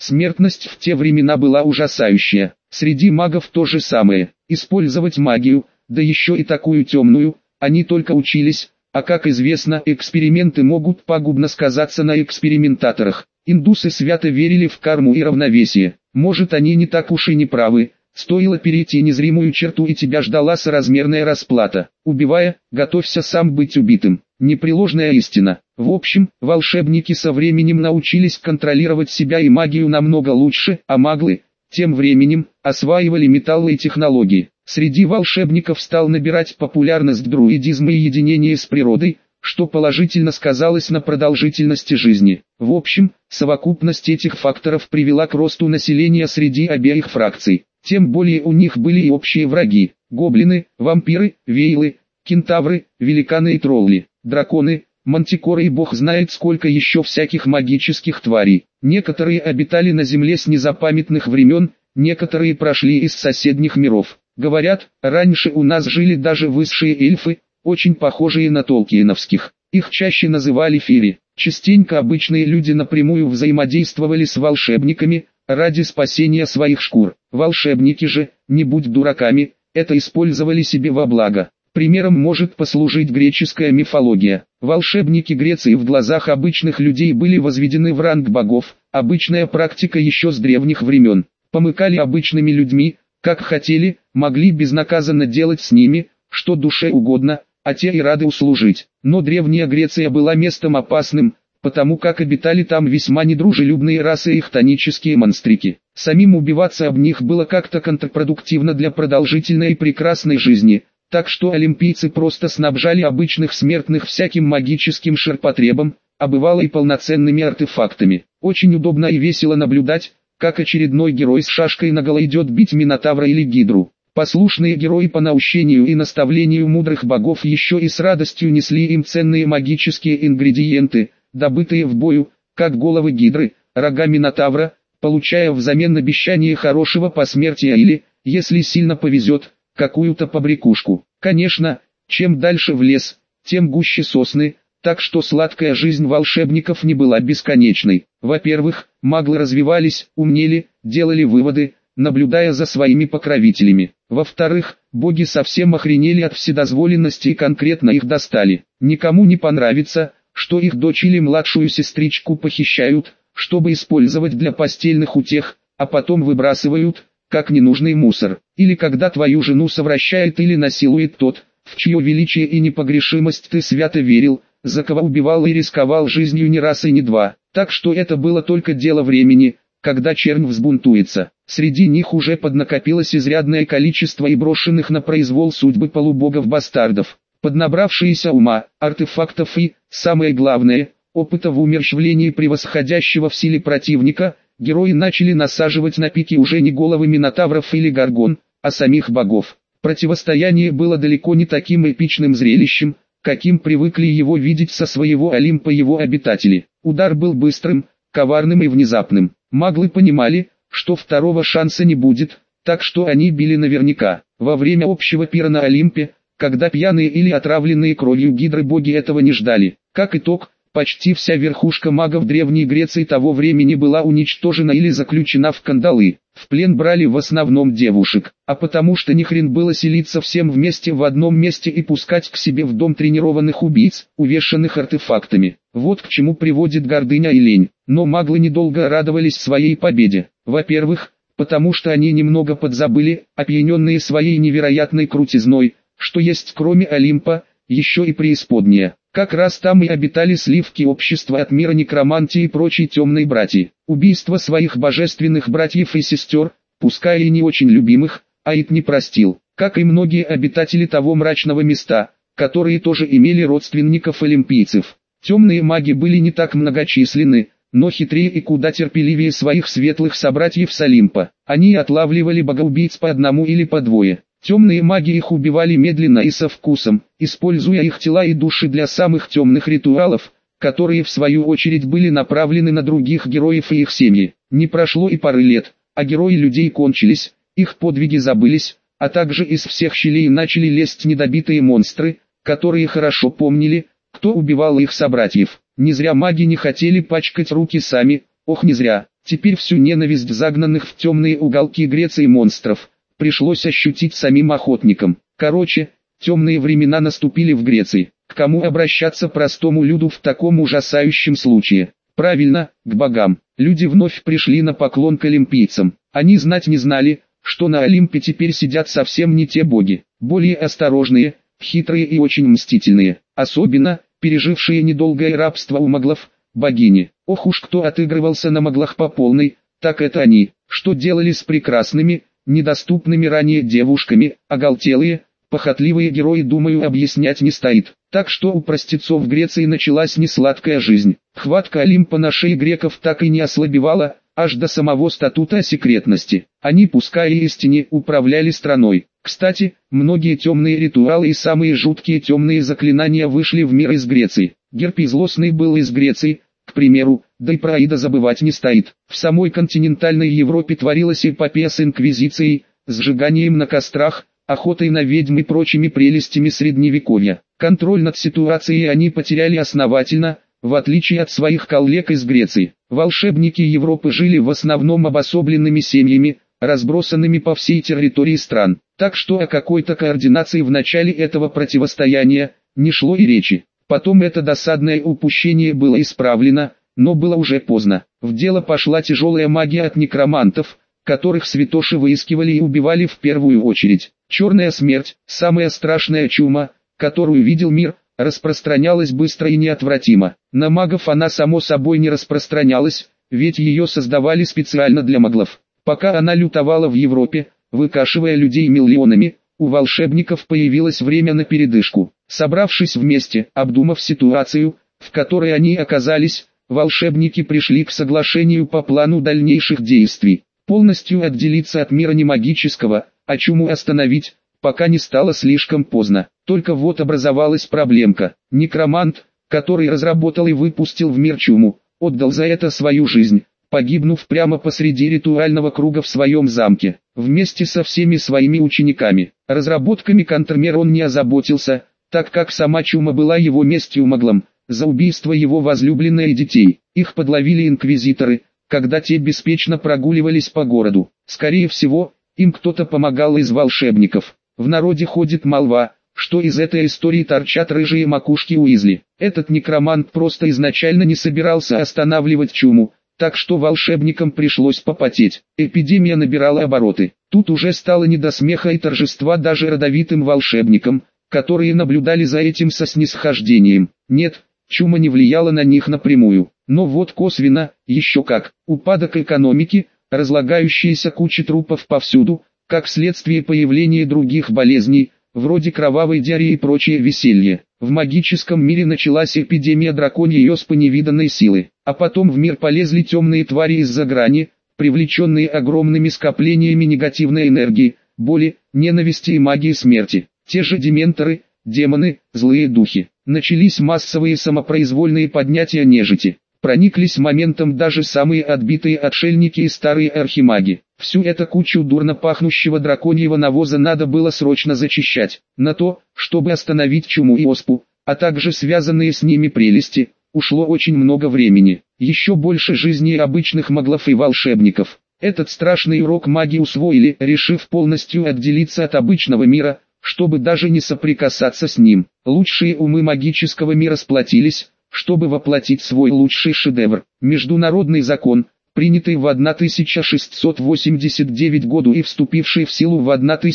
Смертность в те времена была ужасающая. Среди магов то же самое. Использовать магию, да еще и такую темную, они только учились, а как известно, эксперименты могут пагубно сказаться на экспериментаторах. Индусы свято верили в карму и равновесие. Может, они не так уж и не правы. Стоило перейти незримую черту, и тебя ждала соразмерная расплата. Убивая, готовься сам быть убитым. Непреложная истина. В общем, волшебники со временем научились контролировать себя и магию намного лучше, а маглы, тем временем, осваивали металлы и технологии. Среди волшебников стал набирать популярность друидизм и единение с природой, что положительно сказалось на продолжительности жизни. В общем, совокупность этих факторов привела к росту населения среди обеих фракций. Тем более у них были и общие враги: гоблины, вампиры, вейлы, кентавры, великаны и тролли, драконы, мантикоры и бог знает сколько еще всяких магических тварей. Некоторые обитали на земле с незапамятных времен, некоторые прошли из соседних миров. Говорят, раньше у нас жили даже высшие эльфы, очень похожие на толкиеновских. Их чаще называли фейри. Частенько обычные люди напрямую взаимодействовали с волшебниками ради спасения своих шкур. Волшебники же, не будь дураками, это использовали себе во благо. Примером может послужить греческая мифология. Волшебники Греции в глазах обычных людей были возведены в ранг богов, обычная практика еще с древних времен. Помыкали обычными людьми, как хотели, могли безнаказанно делать с ними, что душе угодно, а те и рады услужить. Но Древняя Греция была местом опасным, потому как обитали там весьма недружелюбные расы и хтонические монстрики. Самим убиваться об них было как-то контрпродуктивно для продолжительной и прекрасной жизни, так что олимпийцы просто снабжали обычных смертных всяким магическим ширпотребом, а бывало и полноценными артефактами. Очень удобно и весело наблюдать, как очередной герой с шашкой наголо идет бить Минотавра или Гидру. Послушные герои по наущению и наставлению мудрых богов еще и с радостью несли им ценные магические ингредиенты, добытые в бою, как головы Гидры, рога Минотавра, получая взамен обещание хорошего посмертия или, если сильно повезет, какую-то побрякушку. Конечно, чем дальше в лес, тем гуще сосны, так что сладкая жизнь волшебников не была бесконечной. Во-первых, маглы развивались, умнели, делали выводы, наблюдая за своими покровителями. Во-вторых, боги совсем охренели от вседозволенности и конкретно их достали. Никому не понравится, что их дочь или младшую сестричку похищают, чтобы использовать для постельных утех, а потом выбрасывают, как ненужный мусор. Или когда твою жену совращает или насилует тот, в чье величие и непогрешимость ты свято верил, за кого убивал и рисковал жизнью не раз и не два. Так что это было только дело времени, когда чернь взбунтуется. Среди них уже поднакопилось изрядное количество и брошенных на произвол судьбы полубогов-бастардов. Поднабравшиеся ума, артефактов и, самое главное, опыта в умерщвлении превосходящего в силе противника, герои начали насаживать на пики уже не головы минотавров или горгон, а самих богов. Противостояние было далеко не таким эпичным зрелищем, каким привыкли его видеть со своего Олимпа его обитатели. Удар был быстрым, коварным и внезапным. Маглы понимали, что второго шанса не будет, так что они били наверняка. Во время общего пира на Олимпе, когда пьяные или отравленные кровью гидры боги этого не ждали. Как итог, почти вся верхушка магов Древней Греции того времени была уничтожена или заключена в кандалы. В плен брали в основном девушек, а потому что ни хрен было селиться всем вместе в одном месте и пускать к себе в дом тренированных убийц, увешанных артефактами. Вот к чему приводит гордыня и лень. Но маглы недолго радовались своей победе. Во-первых, потому что они немного подзабыли, опьяненные своей невероятной крутизной, что есть кроме Олимпа, еще и преисподняя. Как раз там и обитали сливки общества от мира некромантии и прочей темной братьи. Убийство своих божественных братьев и сестер, пускай и не очень любимых, Аид не простил, как и многие обитатели того мрачного места, которые тоже имели родственников олимпийцев. Темные маги были не так многочисленны, но хитрее и куда терпеливее своих светлых собратьев с Олимпа. Они отлавливали богоубийц по одному или по двое. Темные маги их убивали медленно и со вкусом, используя их тела и души для самых темных ритуалов, которые в свою очередь были направлены на других героев и их семьи. Не прошло и пары лет, а герои людей кончились, их подвиги забылись, а также из всех щелей начали лезть недобитые монстры, которые хорошо помнили, кто убивал их собратьев. Не зря маги не хотели пачкать руки сами, ох не зря. Теперь всю ненависть загнанных в темные уголки Греции монстров пришлось ощутить самим охотникам. Короче, темные времена наступили в Греции. К кому обращаться простому люду в таком ужасающем случае? Правильно, к богам. Люди вновь пришли на поклон к олимпийцам. Они знать не знали, что на Олимпе теперь сидят совсем не те боги, более осторожные, хитрые и очень мстительные, особенно, пережившие недолгое рабство у моглов, богини. Ох уж кто отыгрывался на моглах по полной, так это они. Что делали с прекрасными, недоступными ранее девушками, оголтелые, похотливые герои, думаю, объяснять не стоит. Так что у простецов в Греции началась несладкая жизнь. Хватка Олимпа на шее греков так и не ослабевала, аж до самого статута о секретности. Они, пускай и истине, управляли страной. Кстати, многие темные ритуалы и самые жуткие темные заклинания вышли в мир из Греции. Герпий Злостный был из Греции, к примеру, да и про Аида забывать не стоит. В самой континентальной Европе творилась эпопея с инквизицией, сжиганием на кострах, охотой на ведьм и прочими прелестями средневековья. Контроль над ситуацией они потеряли основательно, в отличие от своих коллег из Греции. Волшебники Европы жили в основном обособленными семьями, разбросанными по всей территории стран. Так что о какой-то координации в начале этого противостояния не шло и речи. Потом это досадное упущение было исправлено, но было уже поздно. В дело пошла тяжелая магия от некромантов, которых святоши выискивали и убивали в первую очередь. Черная смерть, самая страшная чума, которую видел мир, распространялась быстро и неотвратимо. На магов она само собой не распространялась, ведь ее создавали специально для маглов. Пока она лютовала в Европе, выкашивая людей миллионами, у волшебников появилось время на передышку. Собравшись вместе, обдумав ситуацию, в которой они оказались, волшебники пришли к соглашению по плану дальнейших действий. Полностью отделиться от мира немагического, а чуму остановить, пока не стало слишком поздно. Только вот образовалась проблемка. Некромант, который разработал и выпустил в мир чуму, отдал за это свою жизнь, погибнув прямо посреди ритуального круга в своем замке, вместе со всеми своими учениками. Разработками контрмер он не озаботился, так как сама чума была его местью маглам, за убийство его возлюбленной и детей. Их подловили инквизиторы, когда те беспечно прогуливались по городу. Скорее всего, им кто-то помогал из волшебников. В народе ходит молва, что из этой истории торчат рыжие макушки Уизли. Этот некромант просто изначально не собирался останавливать чуму, так что волшебникам пришлось попотеть. Эпидемия набирала обороты. Тут уже стало не до смеха и торжества даже родовитым волшебникам, которые наблюдали за этим со снисхождением. Нет, чума не влияла на них напрямую. Но вот косвенно, еще как. Упадок экономики, разлагающиеся кучи трупов повсюду, как следствие появления других болезней, вроде кровавой диареи и прочее веселье. В магическом мире началась эпидемия драконьей оспы невиданной силы, а потом в мир полезли темные твари из-за грани, привлеченные огромными скоплениями негативной энергии, боли, ненависти и магии смерти. Те же дементоры, демоны, злые духи. Начались массовые самопроизвольные поднятия нежити. Прониклись моментом даже самые отбитые отшельники и старые архимаги. Всю эту кучу дурно пахнущего драконьего навоза надо было срочно зачищать. На то, чтобы остановить чуму и оспу, а также связанные с ними прелести, ушло очень много времени. Еще больше жизни обычных маглов и волшебников. Этот страшный урок маги усвоили, решив полностью отделиться от обычного мира, чтобы даже не соприкасаться с ним. Лучшие умы магического мира сплотились, чтобы воплотить свой лучший шедевр. Международный закон, принятый в 1689 году и вступивший в силу в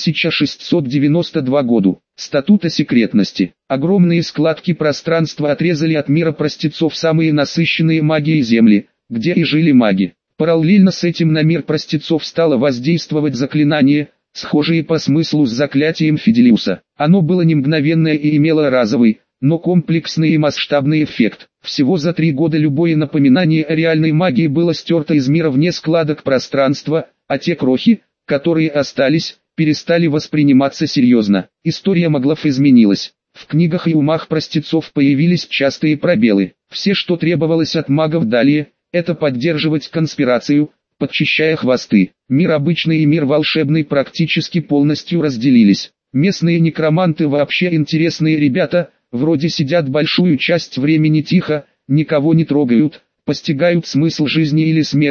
1692 году. Статут о секретности. Огромные складки пространства отрезали от мира простецов самые насыщенные магией земли, где и жили маги. Параллельно с этим на мир простецов стало воздействовать заклинание, схожие по смыслу с заклятием Фиделиуса. Оно было не мгновенное и имело разовый, но комплексный и масштабный эффект. Всего за 3 года любое напоминание о реальной магии было стерто из мира вне складок пространства, а те крохи, которые остались, перестали восприниматься серьезно. История маглов изменилась. В книгах и умах простецов появились частые пробелы. Все, что требовалось от магов далее, это поддерживать конспирацию, подчищая хвосты. Мир обычный и мир волшебный практически полностью разделились. Местные некроманты вообще интересные ребята, вроде сидят большую часть времени тихо, никого не трогают, постигают смысл жизни или смерти,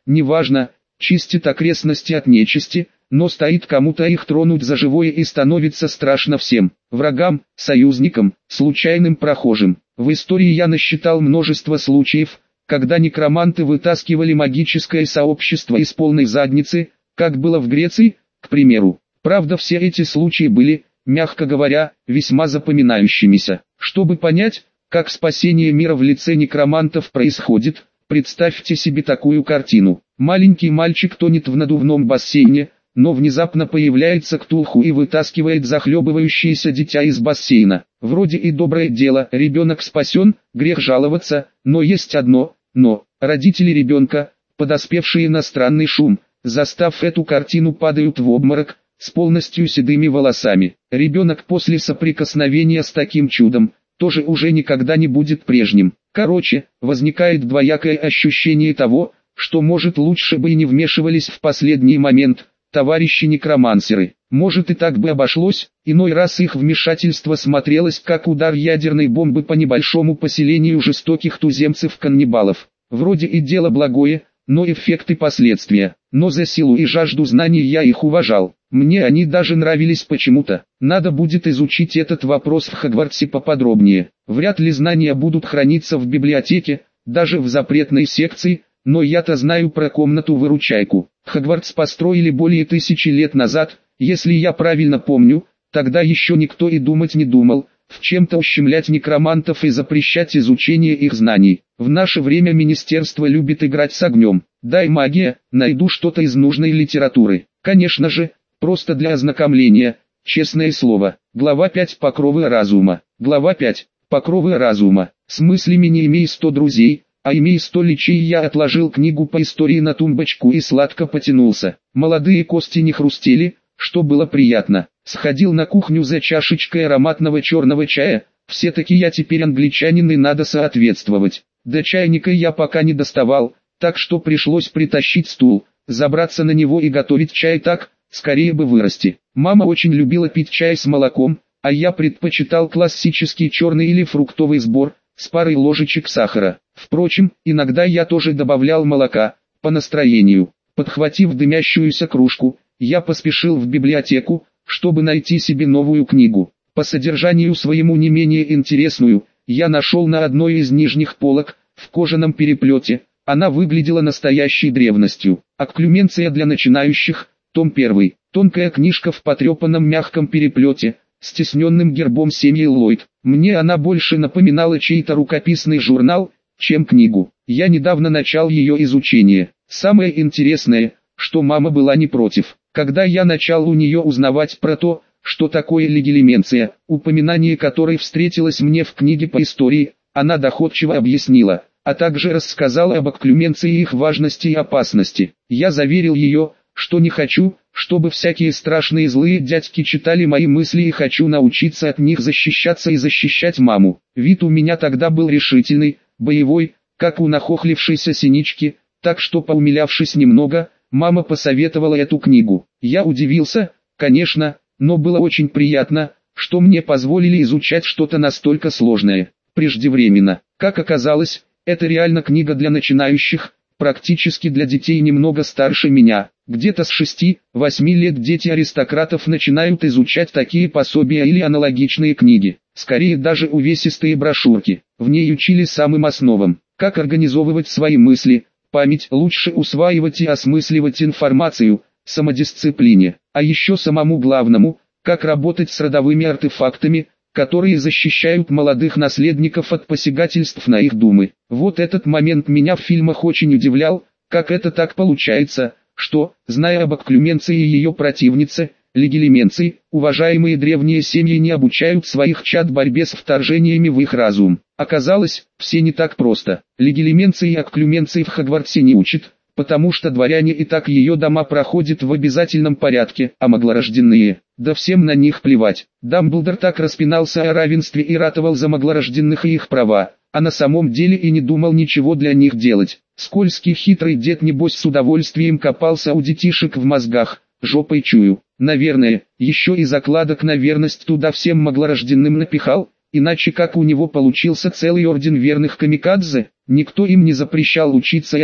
неважно, чистит окрестности от нечисти, но стоит кому-то их тронуть за живое и становится страшно всем, врагам, союзникам, случайным прохожим. В истории я насчитал множество случаев, когда некроманты вытаскивали магическое сообщество из полной задницы, как было в Греции, к примеру. Правда, все эти случаи были, мягко говоря, весьма запоминающимися. Чтобы понять, как спасение мира в лице некромантов происходит, представьте себе такую картину. Маленький мальчик тонет в надувном бассейне, но внезапно появляется Ктулху и вытаскивает захлебывающееся дитя из бассейна. Вроде и доброе дело, ребенок спасен, грех жаловаться, но есть одно «но». Родители ребенка, подоспевшие на странный шум, застав эту картину, падают в обморок, с полностью седыми волосами. Ребенок после соприкосновения с таким чудом, тоже уже никогда не будет прежним. Короче, возникает двоякое ощущение того, что может лучше бы и не вмешивались в последний момент, товарищи некромансеры. Может и так бы обошлось, иной раз их вмешательство смотрелось как удар ядерной бомбы по небольшому поселению жестоких туземцев-каннибалов. Вроде и дело благое, но эффект и последствия. Но за силу и жажду знаний я их уважал. Мне они даже нравились почему-то. Надо будет изучить этот вопрос в Хогвартсе поподробнее. Вряд ли знания будут храниться в библиотеке, даже в запретной секции, но я-то знаю про комнату-выручайку. Хогвартс построили более 1000 лет назад, если я правильно помню, тогда еще никто и думать не думал, в чем-то ущемлять некромантов и запрещать изучение их знаний. В наше время министерство любит играть с огнем. Дай магия, найду что-то из нужной литературы. Конечно же, просто для ознакомления, честное слово. Глава 5. Покровы разума. Глава 5. Покровы разума. С мыслями не имей 100 друзей, а имей 100 личей. Я отложил книгу по истории на тумбочку и сладко потянулся. Молодые кости не хрустели, что было приятно. Сходил на кухню за чашечкой ароматного черного чая. Все-таки я теперь англичанин и надо соответствовать. До чайника я пока не доставал, так что пришлось притащить стул, забраться на него и готовить чай так, скорее бы вырасти. Мама очень любила пить чай с молоком, а я предпочитал классический черный или фруктовый сбор, с парой ложечек сахара. Впрочем, иногда я тоже добавлял молока, по настроению. Подхватив дымящуюся кружку, я поспешил в библиотеку, чтобы найти себе новую книгу. По содержанию своему не менее интересную, я нашел на одной из нижних полок, в кожаном переплете. Она выглядела настоящей древностью. Окклюменция для начинающих, том 1. Тонкая книжка в потрепанном мягком переплете, с тисненным гербом семьи Ллойд. Мне она больше напоминала чей-то рукописный журнал, чем книгу. Я недавно начал ее изучение. Самое интересное, что мама была не против. Когда я начал у нее узнавать про то, что такое легилименция, упоминание которой встретилось мне в книге по истории, она доходчиво объяснила, а также рассказала об окклюменции и их важности и опасности. Я заверил ее, что не хочу, чтобы всякие страшные злые дядьки читали мои мысли, и хочу научиться от них защищаться и защищать маму. Вид у меня тогда был решительный, боевой, как у нахохлившейся синички, так что, поумилявшись немного, мама посоветовала эту книгу. Я удивился, конечно, но было очень приятно, что мне позволили изучать что-то настолько сложное, преждевременно. Как оказалось, это реально книга для начинающих, практически для детей немного старше меня. Где-то с 6-8 лет дети аристократов начинают изучать такие пособия или аналогичные книги, скорее даже увесистые брошюрки. В ней учили самым основам, как организовывать свои мысли, память, лучше усваивать и осмысливать информацию, самодисциплине, а еще самому главному, как работать с родовыми артефактами, которые защищают молодых наследников от посягательств на их думы. Вот этот момент меня в фильмах очень удивлял, как это так получается, что, зная об окклюменции и ее противнице, легилименции, уважаемые древние семьи не обучают своих чад борьбе с вторжениями в их разум. Оказалось, все не так просто. Легилименции и окклюменции в Хогвартсе не учат, потому что дворяне и так ее дома проходят в обязательном порядке, а маглорожденные, да всем на них плевать. Дамблдор так распинался о равенстве и ратовал за маглорожденных и их права, а на самом деле и не думал ничего для них делать. Скользкий хитрый дед небось с удовольствием копался у детишек в мозгах, жопой чую. Наверное, еще и закладок на верность туда всем маглорожденным напихал, иначе как у него получился целый орден верных камикадзе. Никто им не запрещал учиться этому,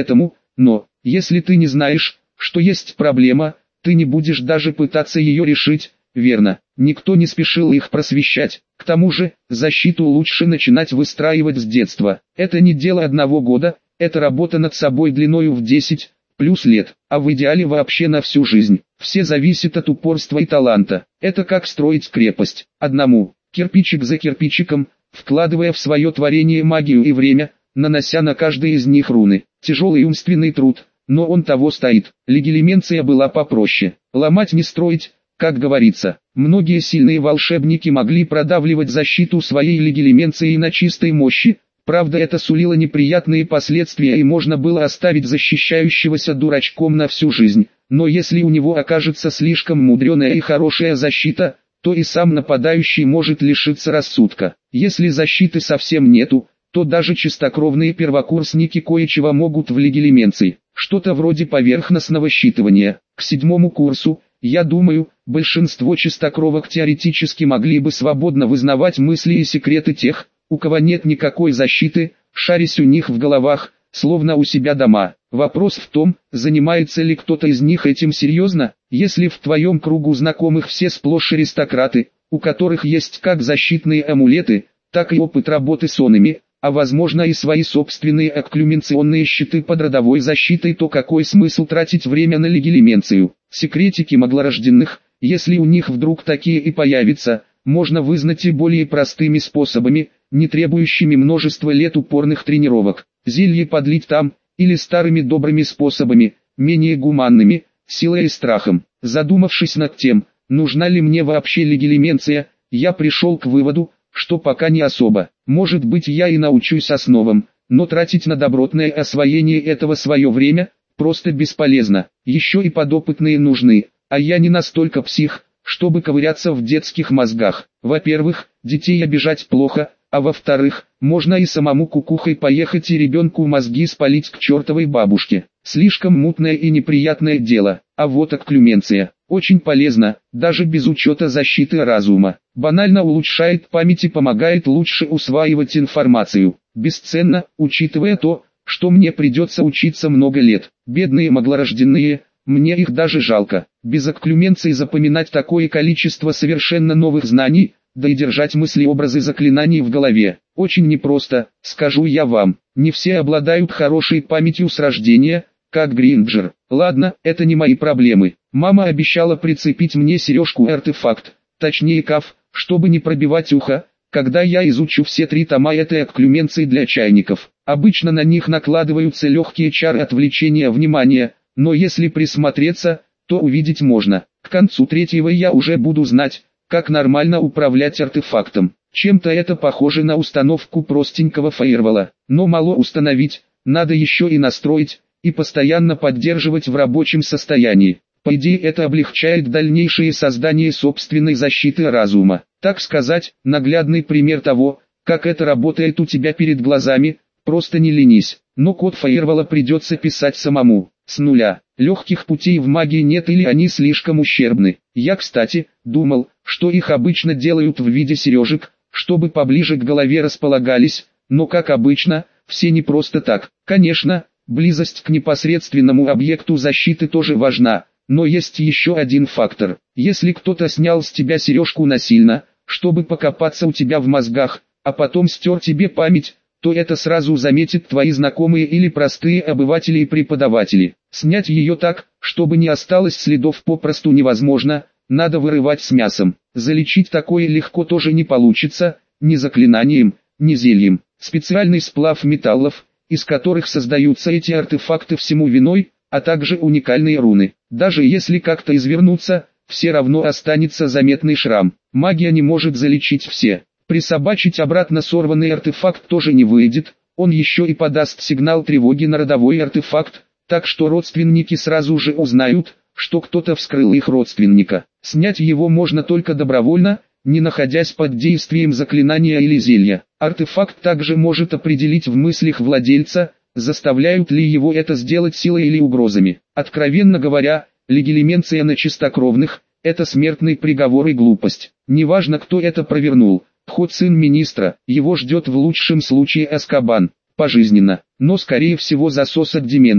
но, если ты не знаешь, что есть проблема, ты не будешь даже пытаться ее решить, верно? Никто не спешил их просвещать. К тому же, защиту лучше начинать выстраивать с детства. Это не дело одного года, это работа над собой длиною в 10 плюс лет, а в идеале вообще на всю жизнь. Все зависит от упорства и таланта. Это как строить крепость. Одному, кирпичик за кирпичиком, вкладывая в свое творение магию и время, нанося на каждый из них руны. Тяжелый умственный труд, но он того стоит. Легилименция была попроще. Ломать не строить, как говорится. Многие сильные волшебники могли продавливать защиту своей легилименцией на чистой мощи. Правда, это сулило неприятные последствия и можно было оставить защищающегося дурачком на всю жизнь. Но если у него окажется слишком мудреная и хорошая защита, то и сам нападающий может лишиться рассудка. Если защиты совсем нету, то даже чистокровные первокурсники кое-чего могут в легилименции. Что-то вроде поверхностного считывания. К 7-му курсу, я думаю, большинство чистокровок теоретически могли бы свободно вызнавать мысли и секреты тех, у кого нет никакой защиты, шарясь у них в головах, словно у себя дома. Вопрос в том, занимается ли кто-то из них этим серьезно. Если в твоем кругу знакомых все сплошь аристократы, у которых есть как защитные амулеты, так и опыт работы с онами, а возможно и свои собственные окклюменционные щиты под родовой защитой, то какой смысл тратить время на легилименцию? Секретики маглорожденных, если у них вдруг такие и появятся, можно вызнать и более простыми способами, не требующими множества лет упорных тренировок. Зелье подлить там, или старыми добрыми способами, менее гуманными, силой и страхом. Задумавшись над тем, нужна ли мне вообще легилименция, я пришел к выводу, что пока не особо. Может быть, я и научусь основам, но тратить на добротное освоение этого свое время просто бесполезно. Еще и подопытные нужны, а я не настолько псих, чтобы ковыряться в детских мозгах. Во-первых, детей обижать плохо, а во-вторых, можно и самому кукухой поехать и ребенку мозги спалить к чертовой бабушке. Слишком мутное и неприятное дело. А вот окклюменция очень полезна, даже без учета защиты разума. Банально улучшает память и помогает лучше усваивать информацию. Бесценно, учитывая то, что мне придется учиться много лет. Бедные маглорожденные, мне их даже жалко. Без окклюменции запоминать такое количество совершенно новых знаний, да и держать мысли-образы заклинаний в голове, очень непросто, скажу я вам. Не все обладают хорошей памятью с рождения, как Гринджер. Ладно, это не мои проблемы. Мама обещала прицепить мне сережку-артефакт, точнее каф, чтобы не пробивать ухо, когда я изучу все 3 тома этой окклюменции для чайников. Обычно на них накладываются легкие чары отвлечения внимания, но если присмотреться, то увидеть можно. К концу 3-го я уже буду знать, как нормально управлять артефактом. Чем-то это похоже на установку простенького фаервола, но мало установить, надо еще и настроить, и постоянно поддерживать в рабочем состоянии. По идее, это облегчает дальнейшее создание собственной защиты разума. Так сказать, наглядный пример того, как это работает у тебя перед глазами, просто не ленись. Но код фаервола придется писать самому, с нуля. Легких путей в магии нет или они слишком ущербны. Я, кстати, думал, что их обычно делают в виде сережек, чтобы поближе к голове располагались, но как обычно, все не просто так. Конечно, близость к непосредственному объекту защиты тоже важна, но есть еще один фактор. Если кто-то снял с тебя сережку насильно, чтобы покопаться у тебя в мозгах, а потом стер тебе память, то это сразу заметят твои знакомые или простые обыватели и преподаватели. Снять ее так, чтобы не осталось следов, попросту невозможно, надо вырывать с мясом. Залечить такое легко тоже не получится, ни заклинанием, ни зельем. Специальный сплав металлов, из которых создаются эти артефакты, всему виной, а также уникальные руны. Даже если как-то извернуться, все равно останется заметный шрам. Магия не может залечить все. Присобачить обратно сорванный артефакт тоже не выйдет, он еще и подаст сигнал тревоги на родовой артефакт, так что родственники сразу же узнают, что кто-то вскрыл их родственника. Снять его можно только добровольно, не находясь под действием заклинания или зелья. Артефакт также может определить в мыслях владельца, заставляют ли его это сделать силой или угрозами. Откровенно говоря, легилименция на чистокровных – это смертный приговор и глупость. Неважно, кто это провернул. Хоть сын министра, его ждет в лучшем случае Азкабан, пожизненно, но скорее всего засос от Дементора.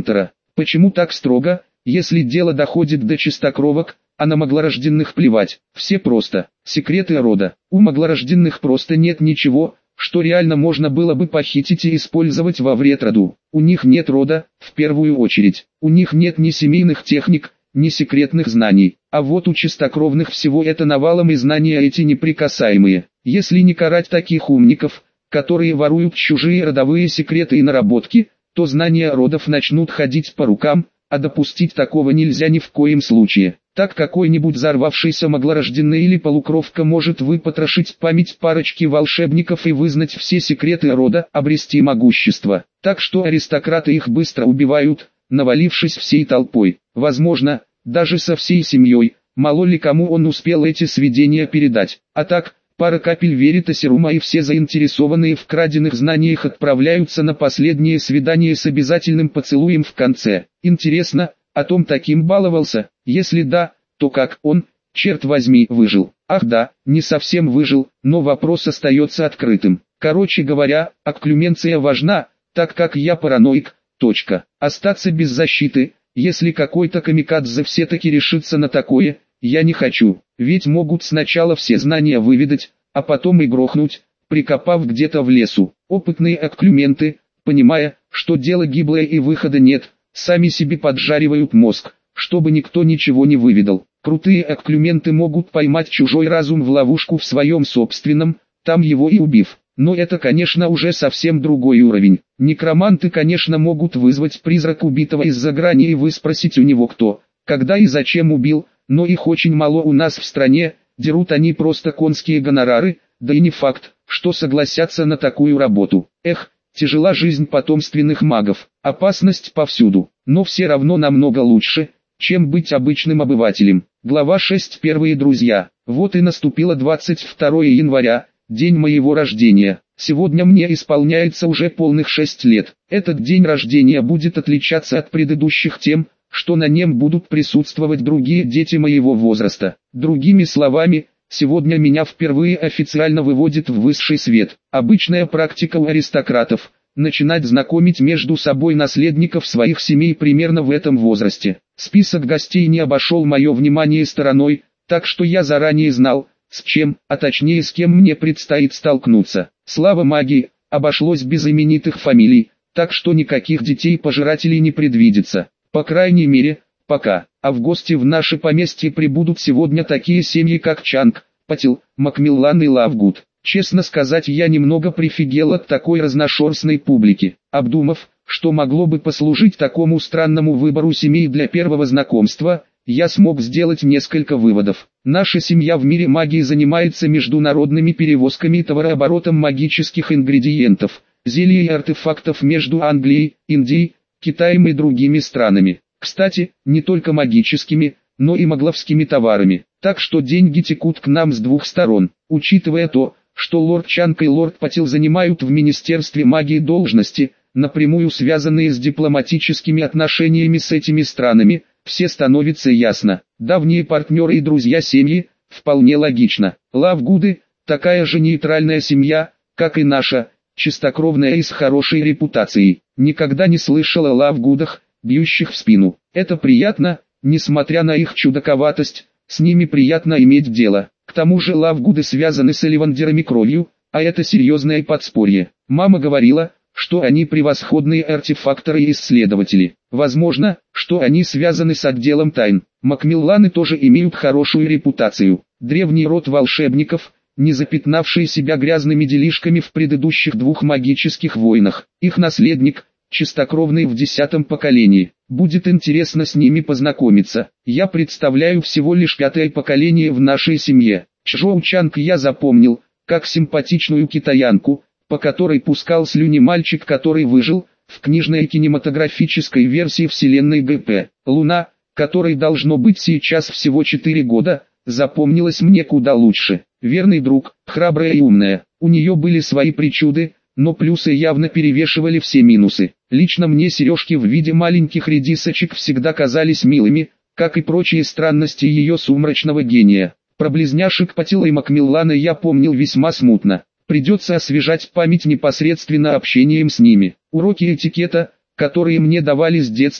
Почему так строго, если дело доходит до чистокровок, а на маглорожденных плевать? Все просто. Секреты рода. У маглорожденных просто нет ничего, что реально можно было бы похитить и использовать во вред роду. У них нет рода, в первую очередь. У них нет ни семейных техник, ни секретных знаний. А вот у чистокровных всего это навалом, и знания эти неприкасаемые. Если не карать таких умников, которые воруют чужие родовые секреты и наработки, то знания родов начнут ходить по рукам, а допустить такого нельзя ни в коем случае. Так какой-нибудь взорвавшийся маглорожденный или полукровка может выпотрошить память парочки волшебников и вызнать все секреты рода, обрести могущество. Так что аристократы их быстро убивают, навалившись всей толпой. Возможно, даже со всей семьей, мало ли кому он успел эти сведения передать. А так, пара капель веритасирума и все заинтересованные в краденных знаниях отправляются на последнее свидание с обязательным поцелуем в конце. Интересно, о том таким баловался? Если да, то как он, черт возьми, выжил? Ах да, не совсем выжил, но вопрос остается открытым. Короче говоря, окклюменция важна, так как я параноик, точка. Остаться без защиты, если какой-то камикадзе все-таки решится на такое, я не хочу. Ведь могут сначала все знания выведать, а потом и грохнуть, прикопав где-то в лесу. Опытные окклюменты, понимая, что дело гиблое и выхода нет, сами себе поджаривают мозг, чтобы никто ничего не выведал. Крутые окклюменты могут поймать чужой разум в ловушку в своем собственном, там его и убив. Но это, конечно, уже совсем другой уровень. Некроманты, конечно, могут вызвать призрак убитого из-за грани и выспросить у него кто, когда и зачем убил, но их очень мало у нас в стране, дерут они просто конские гонорары, да и не факт, что согласятся на такую работу. Эх, тяжела жизнь потомственных магов, опасность повсюду, но все равно намного лучше, чем быть обычным обывателем. Глава 6. Первые друзья. Вот и наступило 22 января, день моего рождения. Сегодня мне исполняется уже полных 6 лет. Этот день рождения будет отличаться от предыдущих тем, что на нем будут присутствовать другие дети моего возраста. Другими словами, сегодня меня впервые официально выводит в высший свет. Обычная практика у аристократов – начинать знакомить между собой наследников своих семей примерно в этом возрасте. Список гостей не обошел мое внимание стороной, так что я заранее знал, с чем, а точнее с кем мне предстоит столкнуться. Слава магии, обошлось без именитых фамилий, так что никаких детей-пожирателей не предвидится. По крайней мере, пока. А в гости в наше поместье прибудут сегодня такие семьи, как Чанг, Патил, Макмиллан и Лавгуд. Честно сказать, я немного прифигел от такой разношерстной публики. Обдумав, что могло бы послужить такому странному выбору семей для первого знакомства, я смог сделать несколько выводов. Наша семья в мире магии занимается международными перевозками и товарооборотом магических ингредиентов, зелий и артефактов между Англией, Индией, Китаем и другими странами. Кстати, не только магическими, но и магловскими товарами. Так что деньги текут к нам с двух сторон. Учитывая то, что лорд Чанг и лорд Патил занимают в Министерстве магии должности, напрямую связанные с дипломатическими отношениями с этими странами, все становится ясно. Давние партнеры и друзья семьи, вполне логично. Лавгуды, такая же нейтральная семья, как и наша, чистокровная и с хорошей репутацией. Никогда не слышал о Лавгудах, бьющих в спину. Это приятно, несмотря на их чудаковатость, с ними приятно иметь дело. К тому же Лавгуды связаны с Эливандерами кровью, а это серьезное подспорье. Мама говорила, что они превосходные артефакторы и исследователи. Возможно, что они связаны с отделом тайн. Макмилланы тоже имеют хорошую репутацию. Древний род волшебников, не запятнавший себя грязными делишками в предыдущих двух магических войнах. Их наследник, чистокровный в 10-м поколении. Будет интересно с ними познакомиться. Я представляю всего лишь 5-е поколение в нашей семье. Чжоу Чанг я запомнил, как симпатичную китаянку, по которой пускал слюни мальчик, который выжил, в книжной и кинематографической версии вселенной ГП. Луна, которой должно быть сейчас всего 4 года, запомнилась мне куда лучше. Верный друг, храбрая и умная. У нее были свои причуды, но плюсы явно перевешивали все минусы. Лично мне сережки в виде маленьких редисочек всегда казались милыми, как и прочие странности ее сумрачного гения. Про близняшек Патила и Макмиллана я помнил весьма смутно. Придется освежать память непосредственно общением с ними. Уроки этикета, которые мне давали с детства,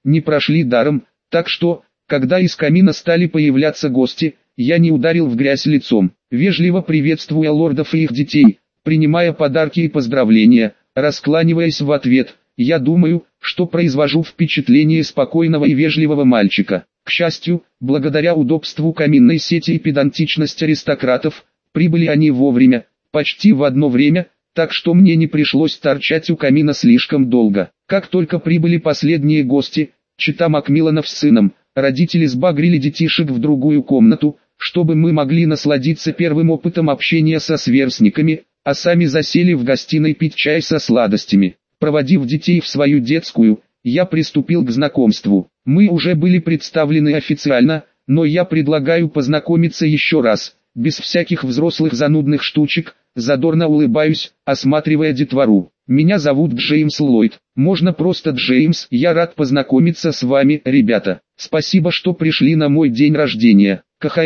не прошли даром, так что, когда из камина стали появляться гости, я не ударил в грязь лицом, вежливо приветствуя лордов и их детей, принимая подарки и поздравления, раскланиваясь в ответ. Я думаю, что произвожу впечатление спокойного и вежливого мальчика. К счастью, благодаря удобству каминной сети и педантичности аристократов, прибыли они вовремя, почти в одно время, так что мне не пришлось торчать у камина слишком долго. Как только прибыли последние гости, чета Макмилланов с сыном, родители сбагрили детишек в другую комнату, чтобы мы могли насладиться первым опытом общения со сверстниками, а сами засели в гостиной пить чай со сладостями. Проводив детей в свою детскую, я приступил к знакомству. Мы уже были представлены официально, но я предлагаю познакомиться еще раз, без всяких взрослых занудных штучек. Задорно улыбаюсь, осматривая детвору. Меня зовут Джеймс Ллойд, можно просто Джеймс. Я рад познакомиться с вами, ребята. Спасибо, что пришли на мой день рождения.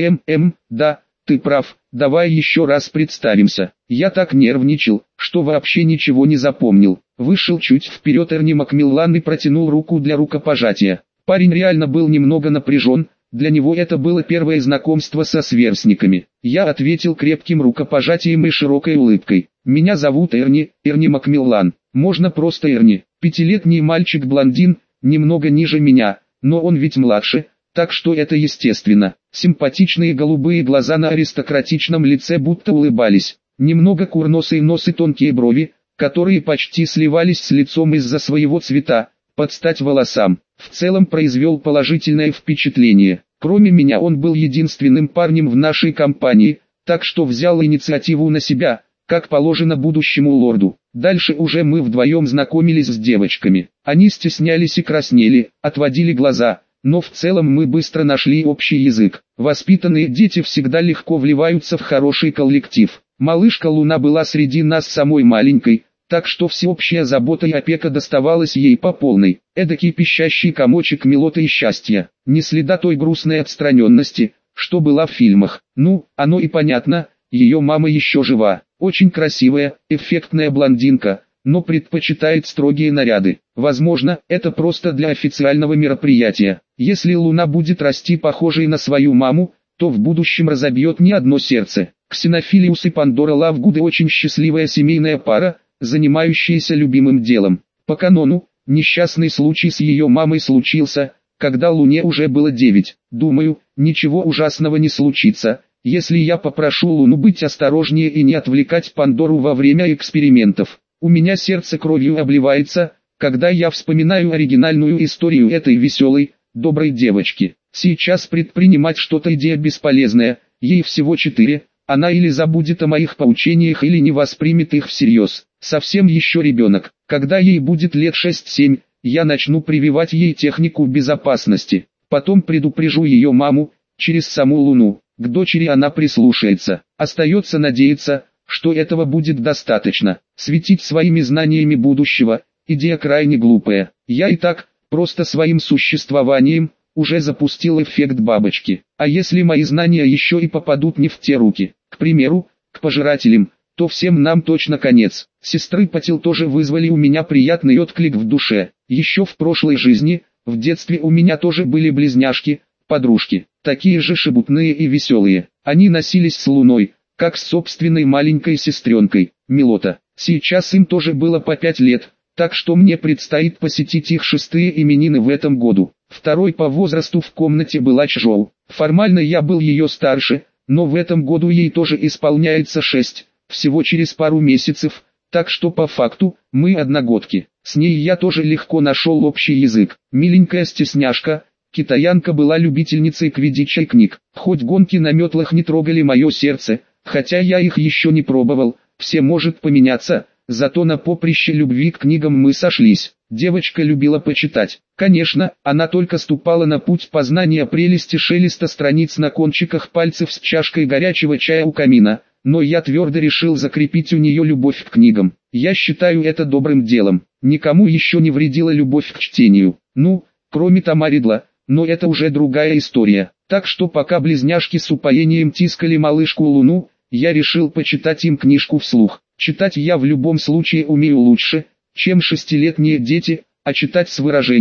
Да, ты прав, давай еще раз представимся. Я так нервничал, что вообще ничего не запомнил. Вышел чуть вперед Эрни Макмиллан и протянул руку для рукопожатия. Парень реально был немного напряжен. Для него это было первое знакомство со сверстниками. Я ответил крепким рукопожатием и широкой улыбкой. Меня зовут Эрни Макмиллан. Можно просто Эрни. Пятилетний мальчик-блондин, немного ниже меня, но он ведь младше, так что это естественно. Симпатичные голубые глаза на аристократичном лице будто улыбались. Немного курносый нос и тонкие брови, которые почти сливались с лицом из-за своего цвета, под стать волосам. В целом произвел положительное впечатление. Кроме меня он был единственным парнем в нашей компании, так что взял инициативу на себя, как положено будущему лорду. Дальше уже мы вдвоем знакомились с девочками. Они стеснялись и краснели, отводили глаза, но в целом мы быстро нашли общий язык. Воспитанные дети всегда легко вливаются в хороший коллектив. Малышка Луна была среди нас самой маленькой, так что всеобщая забота и опека доставалась ей по полной. Эдакий пищащий комочек милоты и счастья. Ни следа той грустной отстраненности, что была в фильмах. Ну, оно и понятно, ее мама еще жива. Очень красивая, эффектная блондинка, но предпочитает строгие наряды. Возможно, это просто для официального мероприятия. Если Луна будет расти похожей на свою маму, то в будущем разобьет не одно сердце. Ксенофилиус и Пандора Лавгуды очень счастливая семейная пара, занимающаяся любимым делом. По канону, несчастный случай с ее мамой случился, когда Луне уже было 9. Думаю, ничего ужасного не случится, если я попрошу Луну быть осторожнее и не отвлекать Пандору во время экспериментов. У меня сердце кровью обливается, когда я вспоминаю оригинальную историю этой веселой, доброй девочки. Сейчас предпринимать что-то идея бесполезная, ей всего 4. Она или забудет о моих поучениях, или не воспримет их всерьез. Совсем еще ребенок. Когда ей будет лет 6-7, я начну прививать ей технику безопасности. Потом предупрежу ее маму, через саму Луну. К дочери она прислушается. Остается надеяться, что этого будет достаточно. Светить своими знаниями будущего – идея крайне глупая. Я и так, просто своим существованием, уже запустил эффект бабочки. А если мои знания еще и попадут не в те руки, к примеру, к пожирателям, то всем нам точно конец. Сестры Патил тоже вызвали у меня приятный отклик в душе. Еще в прошлой жизни, в детстве у меня тоже были близняшки, подружки, такие же шебутные и веселые. Они носились с Луной, как с собственной маленькой сестренкой, Милота. Сейчас им тоже было по 5 лет, так что мне предстоит посетить их 6-е именины в этом году. Второй по возрасту в комнате была Чжоу. Формально я был ее старше, но в этом году ей тоже исполняется 6, всего через пару месяцев, так что по факту, мы одногодки. С ней я тоже легко нашел общий язык. Миленькая стесняшка, китаянка была любительницей квиддича и книг. Хоть гонки на метлах не трогали мое сердце, хотя я их еще не пробовал, все может поменяться, зато на поприще любви к книгам мы сошлись. Девочка любила почитать. Конечно, она только ступала на путь познания прелести шелеста страниц на кончиках пальцев с чашкой горячего чая у камина, но я твердо решил закрепить у нее любовь к книгам. Я считаю это добрым делом. Никому еще не вредила любовь к чтению. Ну, кроме Тамаридла, но это уже другая история. Так что пока близняшки с упоением тискали малышку Луну, я решил почитать им книжку вслух. Читать я в любом случае умею лучше, чем 6-летние дети, а читать с выражением,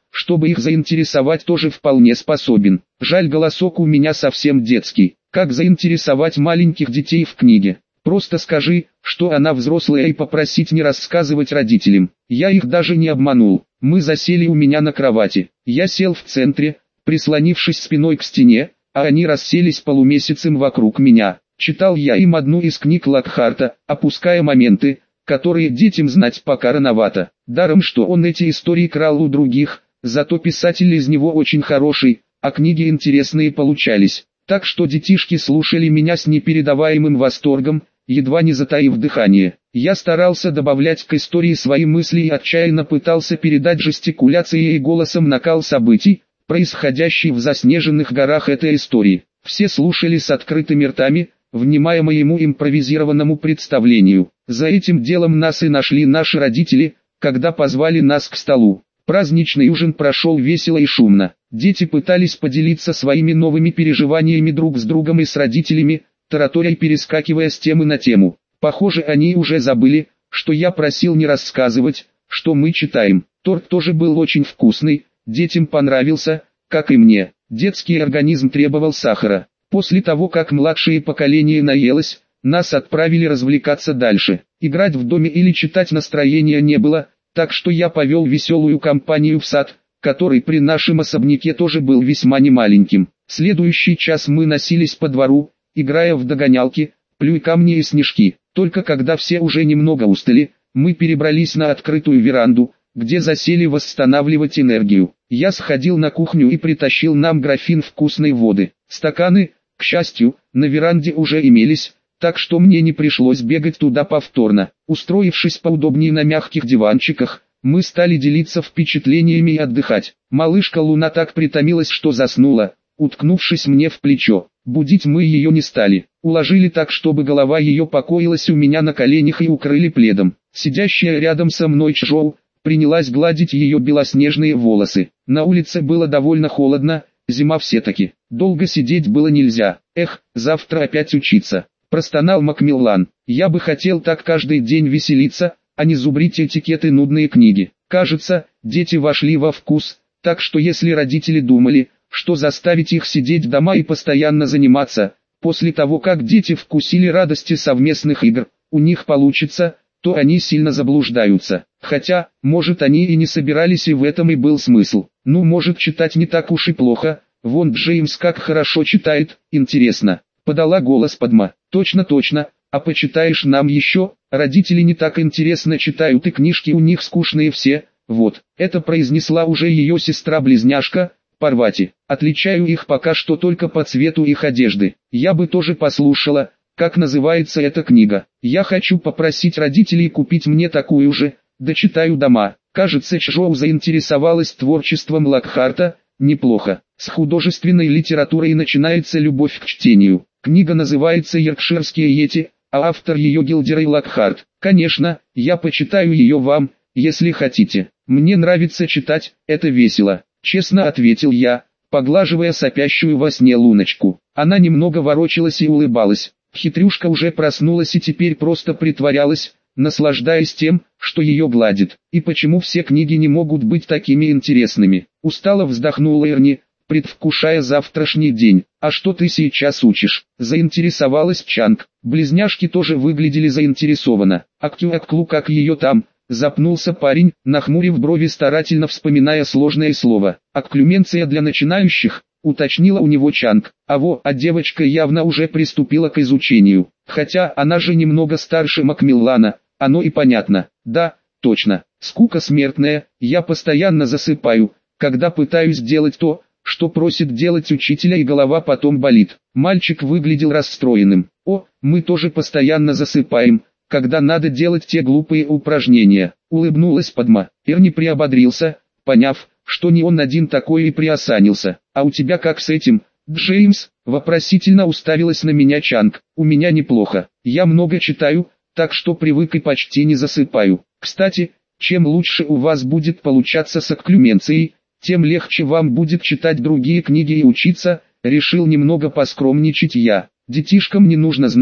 чтобы их заинтересовать, тоже вполне способен. Жаль, голосок у меня совсем детский. Как заинтересовать маленьких детей в книге? Просто скажи, что она взрослая, и попросить не рассказывать родителям. Я их даже не обманул. Мы засели у меня на кровати. Я сел в центре, прислонившись спиной к стене, а они расселись полумесяцем вокруг меня. Читал я им одну из книг Локхарта, опуская моменты, которые детям знать пока рановато. Даром, что он эти истории крал у других, зато писатель из него очень хороший, а книги интересные получались. Так что детишки слушали меня с непередаваемым восторгом, едва не затаив дыхание. Я старался добавлять к истории свои мысли и отчаянно пытался передать жестикуляцией и голосом накал событий, происходящий в заснеженных горах этой истории. Все слушали с открытыми ртами, внимая моему импровизированному представлению. За этим делом нас и нашли наши родители, когда позвали нас к столу. Праздничный ужин прошел весело и шумно. Дети пытались поделиться своими новыми переживаниями друг с другом и с родителями, тараторя и перескакивая с темы на тему. Похоже, они уже забыли, что я просил не рассказывать, что мы читаем. Торт тоже был очень вкусный, детям понравился, как и мне. Детский организм требовал сахара. После того, как младшее поколение наелось, нас отправили развлекаться дальше. Играть в доме или читать настроения не было, так что я повел веселую компанию в сад, который при нашем особняке тоже был весьма немаленьким. Следующий час мы носились по двору, играя в догонялки, плюй камни и снежки. Только когда все уже немного устали, мы перебрались на открытую веранду, где засели восстанавливать энергию. Я сходил на кухню и притащил нам графин вкусной воды. Стаканы, к счастью, на веранде уже имелись, так что мне не пришлось бегать туда повторно. Устроившись поудобнее на мягких диванчиках, мы стали делиться впечатлениями и отдыхать. Малышка Луна так притомилась, что заснула, уткнувшись мне в плечо. Будить мы ее не стали. Уложили так, чтобы голова ее покоилась у меня на коленях, и укрыли пледом. Сидящая рядом со мной Чжоу принялась гладить ее белоснежные волосы. На улице было довольно холодно, зима все-таки. Долго сидеть было нельзя. Эх, завтра опять учиться. Простонал Макмиллан. Я бы хотел так каждый день веселиться, а не зубрить этикеты нудные книги. Кажется, дети вошли во вкус, так что если родители думали, что заставить их сидеть дома и постоянно заниматься, после того как дети вкусили радости совместных игр, у них получится, то они сильно заблуждаются. Хотя, может, они и не собирались, и в этом и был смысл. Ну, может, читать не так уж и плохо, вон Джеймс как хорошо читает, интересно. Подала голос Падма. Точно, а почитаешь нам еще? Родители не так интересно читают, и книжки у них скучные все. Вот, это произнесла уже ее сестра-близняшка, Парвати. Отличаю их пока что только по цвету их одежды. Я бы тоже послушала, как называется эта книга. Я хочу попросить родителей купить мне такую же, дочитаю дома. Кажется, Чжоу заинтересовалась творчеством Локхарта, неплохо. С художественной литературой начинается любовь к чтению. Книга называется «Йоркширские йети», а автор ее Гилдерей Локхарт. Конечно, я почитаю ее вам, если хотите. Мне нравится читать, это весело. Честно ответил я, поглаживая сопящую во сне Луночку. Она немного ворочалась и улыбалась. Хитрюшка уже проснулась и теперь просто притворялась, наслаждаясь тем, что ее гладит. И почему все книги не могут быть такими интересными? Устало вздохнула Эрни, предвкушая завтрашний день. А что ты сейчас учишь? Заинтересовалась Чанг. Близняшки тоже выглядели заинтересованно. Акклу, как ее там? Запнулся парень, нахмурив брови, старательно вспоминая сложное слово. Акклюменция для начинающих, уточнила у него Чанг. А девочка явно уже приступила к изучению. Хотя она же немного старше Макмиллана, оно и понятно. Да, точно. Скука смертная, я постоянно засыпаю, когда пытаюсь делать то, что просит делать учителя, и голова потом болит. Мальчик выглядел расстроенным. Мы тоже постоянно засыпаем, когда надо делать те глупые упражнения. Улыбнулась Падма. Эрни приободрился, поняв, что не он один такой, и приосанился. А у тебя как с этим, Джеймс? Вопросительно уставилась на меня Чанг. У меня неплохо. Я много читаю, так что привык и почти не засыпаю. Кстати, чем лучше у вас будет получаться с акклюменцией, тем легче вам будет читать другие книги и учиться, решил немного поскромничать я. Детишкам не нужно знать,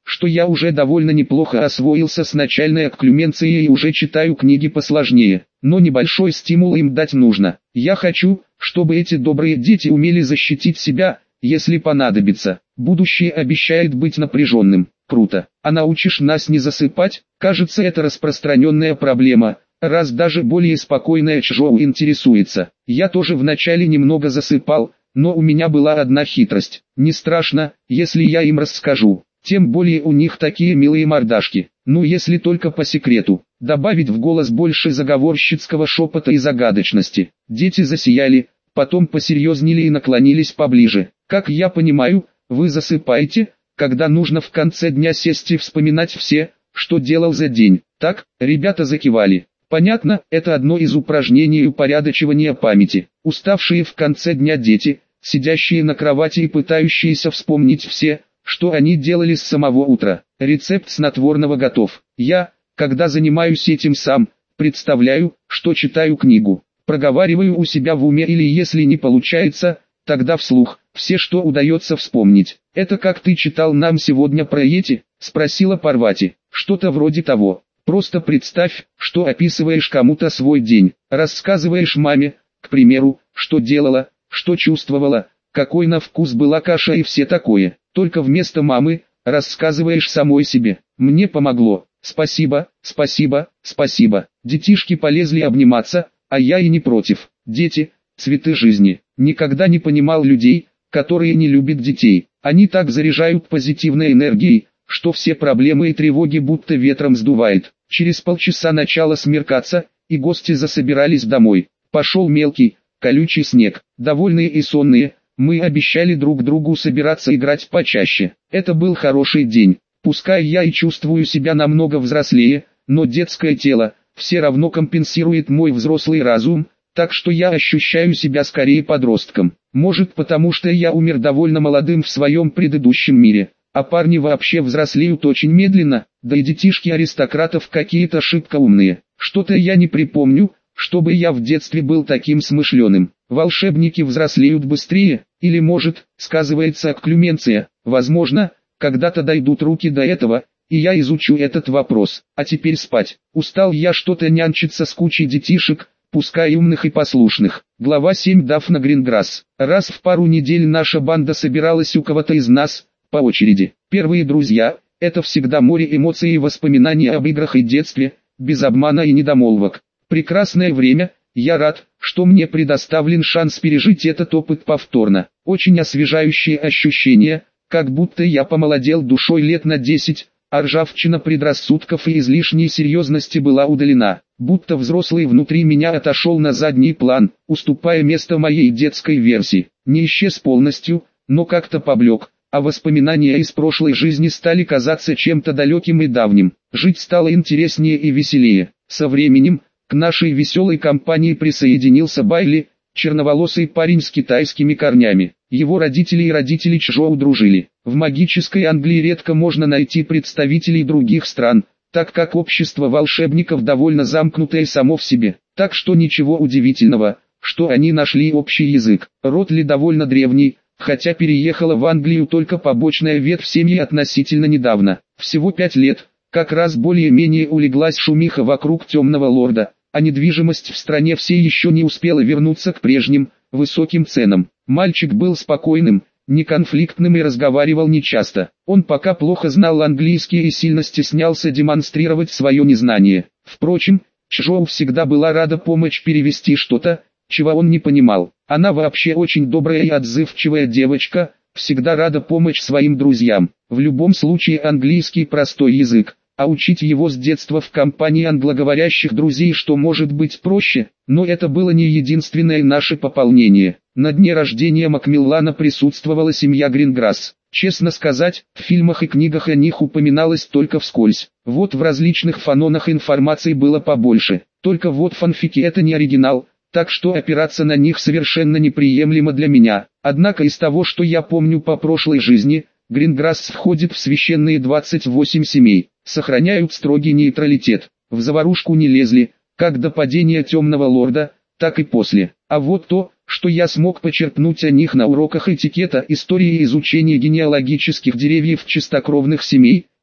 что я уже довольно неплохо освоился с начальной окклюменцией и уже читаю книги посложнее, но небольшой стимул им дать нужно. Я хочу, чтобы эти добрые дети умели защитить себя, если понадобится. Будущее обещает быть напряженным. Круто. А научишь нас не засыпать? Кажется, это распространенная проблема, раз даже более спокойная Чжоу интересуется. Я тоже вначале немного засыпал, но у меня была одна хитрость. Не страшно, если я им расскажу. Тем более у них такие милые мордашки. Ну если только по секрету. Добавить в голос больше заговорщицкого шепота и загадочности. Дети засияли, потом посерьезнели и наклонились поближе. Как я понимаю, вы засыпаете, когда нужно в конце дня сесть и вспоминать все, что делал за день. Так, ребята закивали. Понятно, это одно из упражнений упорядочивания памяти. Уставшие в конце дня дети, сидящие на кровати и пытающиеся вспомнить все, что они делали с самого утра. Рецепт снотворного готов. Я, когда занимаюсь этим сам, представляю, что читаю книгу. Проговариваю у себя в уме или если не получается, тогда вслух, все что удается вспомнить. «Это как ты читал нам сегодня про Йети?» – спросила Парвати. «Что-то вроде того. Просто представь, что описываешь кому-то свой день, рассказываешь маме, к примеру, что делала, что чувствовала, какой на вкус была каша и все такое. Только вместо мамы, рассказываешь самой себе. Мне помогло. Спасибо, спасибо, спасибо». Детишки полезли обниматься, а я и не против. Дети – цветы жизни. Никогда не понимал людей, которые не любят детей. Они так заряжают позитивной энергией, что все проблемы и тревоги будто ветром сдувает. Через полчаса начало смеркаться, и гости засобирались домой. Пошел мелкий, колючий снег. Довольные и сонные, мы обещали друг другу собираться играть почаще. Это был хороший день. Пускай я и чувствую себя намного взрослее, но детское тело все равно компенсирует мой взрослый разум, так что я ощущаю себя скорее подростком. Может потому что я умер довольно молодым в своем предыдущем мире, а парни вообще взрослеют очень медленно, да и детишки аристократов какие-то шибко умные. Что-то я не припомню, чтобы я в детстве был таким смышленым. Волшебники взрослеют быстрее, или может, сказывается окклюменция. Возможно, когда-то дойдут руки до этого, и я изучу этот вопрос. А теперь спать. Устал я что-то нянчиться с кучей детишек, пускай умных и послушных. Глава 7. Дафна Гринграсс. Раз в пару недель наша банда собиралась у кого-то из нас, по очереди. Первые друзья – это всегда море эмоций и воспоминаний об играх и детстве, без обмана и недомолвок. Прекрасное время, я рад, что мне предоставлен шанс пережить этот опыт повторно. Очень освежающие ощущения, как будто я помолодел душой лет на 10, а ржавчина предрассудков и излишней серьезности была удалена. Будто взрослый внутри меня отошел на задний план, уступая место моей детской версии. Не исчез полностью, но как-то поблек, а воспоминания из прошлой жизни стали казаться чем-то далеким и давним. Жить стало интереснее и веселее. Со временем, к нашей веселой компании присоединился Байли, черноволосый парень с китайскими корнями. Его родители и родители Чжоу дружили. В магической Англии редко можно найти представителей других стран, так как общество волшебников довольно замкнутое само в себе. Так что ничего удивительного, что они нашли общий язык. Род Ли довольно древний, хотя переехала в Англию только побочная ветвь семьи относительно недавно. Всего 5 лет, как раз более-менее улеглась шумиха вокруг темного лорда, а недвижимость в стране все еще не успела вернуться к прежним, высоким ценам. Мальчик был спокойным, неконфликтным и разговаривал нечасто. Он пока плохо знал английский и сильно стеснялся демонстрировать свое незнание. Впрочем, Чжоу всегда была рада помочь перевести что-то, чего он не понимал. Она вообще очень добрая и отзывчивая девочка, всегда рада помочь своим друзьям. В любом случае английский простой язык, а учить его с детства в компании англоговорящих друзей что может быть проще, но это было не единственное наше пополнение. На дне рождения Макмиллана присутствовала семья Гринграсс. Честно сказать, в фильмах и книгах о них упоминалось только вскользь. Вот в различных фанонах информации было побольше. Только вот фанфики это не оригинал, так что опираться на них совершенно неприемлемо для меня. Однако из того, что я помню по прошлой жизни, Гринграсс входит в священные 28 семей, сохраняют строгий нейтралитет, в заварушку не лезли, как до падения темного лорда, так и после. А вот то, что я смог почерпнуть о них на уроках этикета, истории и изучения генеалогических деревьев чистокровных семей,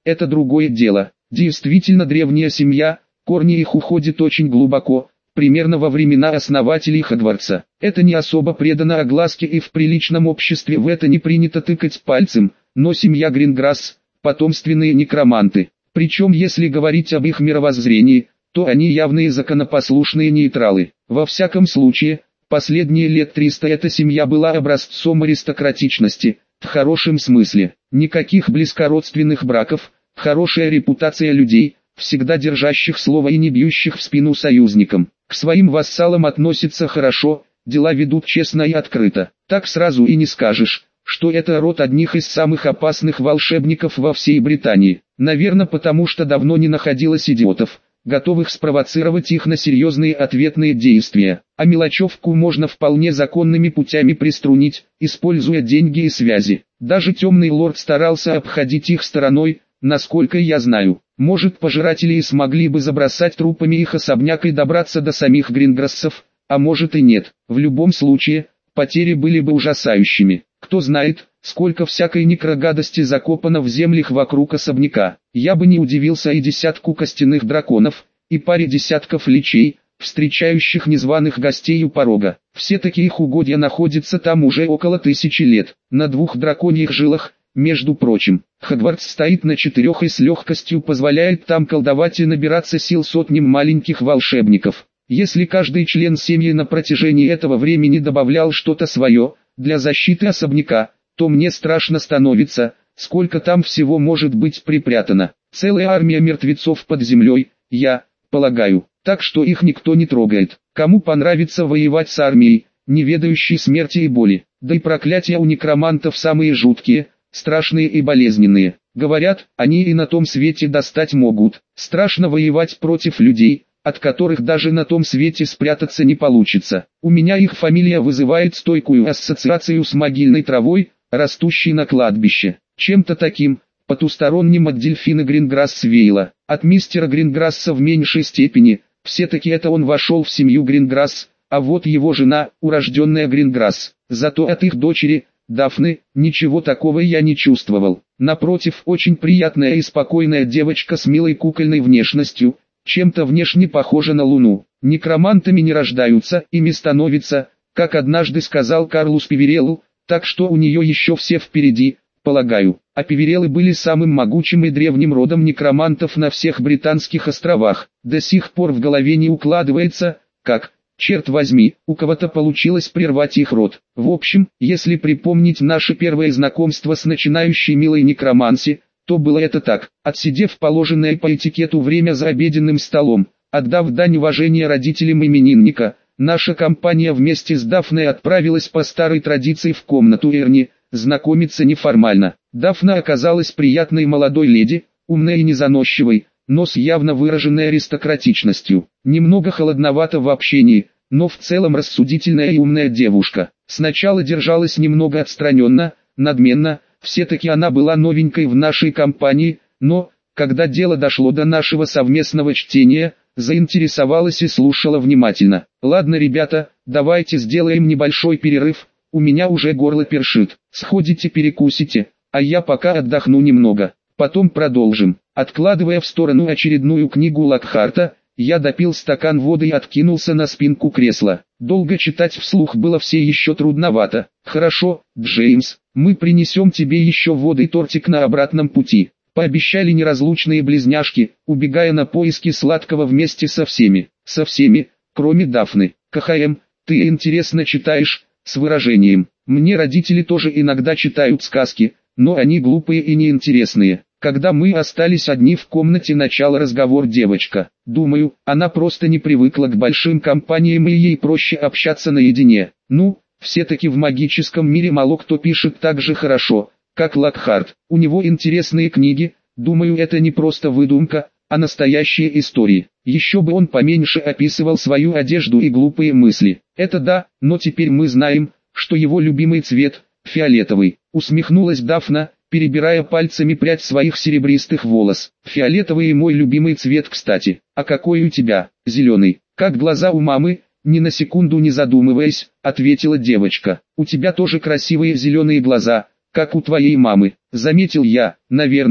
это другое дело. Действительно древняя семья, корни их уходят очень глубоко, примерно во времена основателей Хогвартса. Это не особо предано огласке и в приличном обществе в это не принято тыкать пальцем, но семья Гринграсс – потомственные некроманты. Причем если говорить об их мировоззрении, то они явные законопослушные нейтралы. Во всяком случае, последние лет 300 эта семья была образцом аристократичности, в хорошем смысле. Никаких близкородственных браков, хорошая репутация людей, всегда держащих слово и не бьющих в спину союзникам. К своим вассалам относятся хорошо, дела ведут честно и открыто. Так сразу и не скажешь, что это род одних из самых опасных волшебников во всей Британии. Наверное, потому что давно не находилось идиотов, готовых спровоцировать их на серьезные ответные действия. А мелочевку можно вполне законными путями приструнить, используя деньги и связи. Даже темный лорд старался обходить их стороной, насколько я знаю. Может, пожиратели и смогли бы забросать трупами их особняк и добраться до самих Гринграссов, а может и нет. В любом случае, потери были бы ужасающими. Кто знает, сколько всякой некрогадости закопано в землях вокруг особняка. Я бы не удивился и десятку костяных драконов, и паре десятков личей, встречающих незваных гостей у порога. Все такие их угодья находятся там уже около 1000 лет. На 2 драконьих жилах, между прочим. Хогвартс стоит на 4 и с легкостью позволяет там колдовать и набираться сил сотням маленьких волшебников. Если каждый член семьи на протяжении этого времени добавлял что-то свое, для защиты особняка, то мне страшно становится, сколько там всего может быть припрятано. Целая армия мертвецов под землей, я полагаю, так что их никто не трогает. Кому понравится воевать с армией, не ведающей смерти и боли, да и проклятия у некромантов самые жуткие, страшные и болезненные. Говорят, они и на том свете достать могут. Страшно воевать против людей, от которых даже на том свете спрятаться не получится. У меня их фамилия вызывает стойкую ассоциацию с могильной травой, растущей на кладбище. Чем-то таким, потусторонним от дельфина Гринграсс веяло. От мистера Гринграсса в меньшей степени, все-таки это он вошел в семью Гринграсс, а вот его жена, урожденная Гринграсс. Зато от их дочери, Дафны, ничего такого я не чувствовал. Напротив, очень приятная и спокойная девочка с милой кукольной внешностью, чем-то внешне похожа на Луну. Некромантами не рождаются, ими становятся, как однажды сказал Карлус Певереллу, так что у нее еще все впереди, полагаю. А Певереллы были самым могучим и древним родом некромантов на всех британских островах. До сих пор в голове не укладывается, как, черт возьми, у кого-то получилось прервать их род. В общем, если припомнить наше первое знакомство с начинающей милой некроманси, то было это так: отсидев положенное по этикету время за обеденным столом, отдав дань уважения родителям именинника, наша компания вместе с Дафной отправилась по старой традиции в комнату Эрни, знакомиться неформально. Дафна оказалась приятной молодой леди, умной и незаносчивой, но с явно выраженной аристократичностью. Немного холодновато в общении, но в целом рассудительная и умная девушка. Сначала держалась немного отстраненно, надменно, все-таки она была новенькой в нашей компании, но, когда дело дошло до нашего совместного чтения, заинтересовалась и слушала внимательно. «Ладно, ребята, давайте сделаем небольшой перерыв, у меня уже горло першит. Сходите перекусите, а я пока отдохну немного, потом продолжим». Откладывая в сторону очередную книгу Локхарта, я допил стакан воды и откинулся на спинку кресла. Долго читать вслух было все еще трудновато. «Хорошо, Джеймс, мы принесем тебе еще воды и тортик на обратном пути», — пообещали неразлучные близняшки, убегая на поиски сладкого вместе со всеми. Со всеми, кроме Дафны. «КХМ, ты интересно читаешь», с выражением. «Мне родители тоже иногда читают сказки, но они глупые и неинтересные». Когда мы остались одни в комнате, начала разговор девочка. Думаю, она просто не привыкла к большим компаниям и ей проще общаться наедине. Ну, все-таки в магическом мире мало кто пишет так же хорошо, как Локхарт. У него интересные книги, думаю, это не просто выдумка, а настоящие истории. Еще бы он поменьше описывал свою одежду и глупые мысли. Это да, но теперь мы знаем, что его любимый цвет – фиолетовый. Усмехнулась Дафна, перебирая пальцами прядь своих серебристых волос. «Фиолетовый и мой любимый цвет, кстати. А какой у тебя?» «Зеленый. Как глаза у мамы?» Ни на секунду не задумываясь, ответила девочка. «У тебя тоже красивые зеленые глаза, как у твоей мамы», заметил я. «Наверное,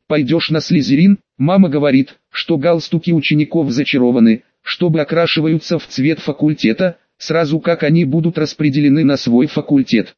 Пойдешь на Слизерин? Мама говорит, что галстуки учеников зачарованы, чтобы окрашиваются в цвет факультета, сразу как они будут распределены на свой факультет.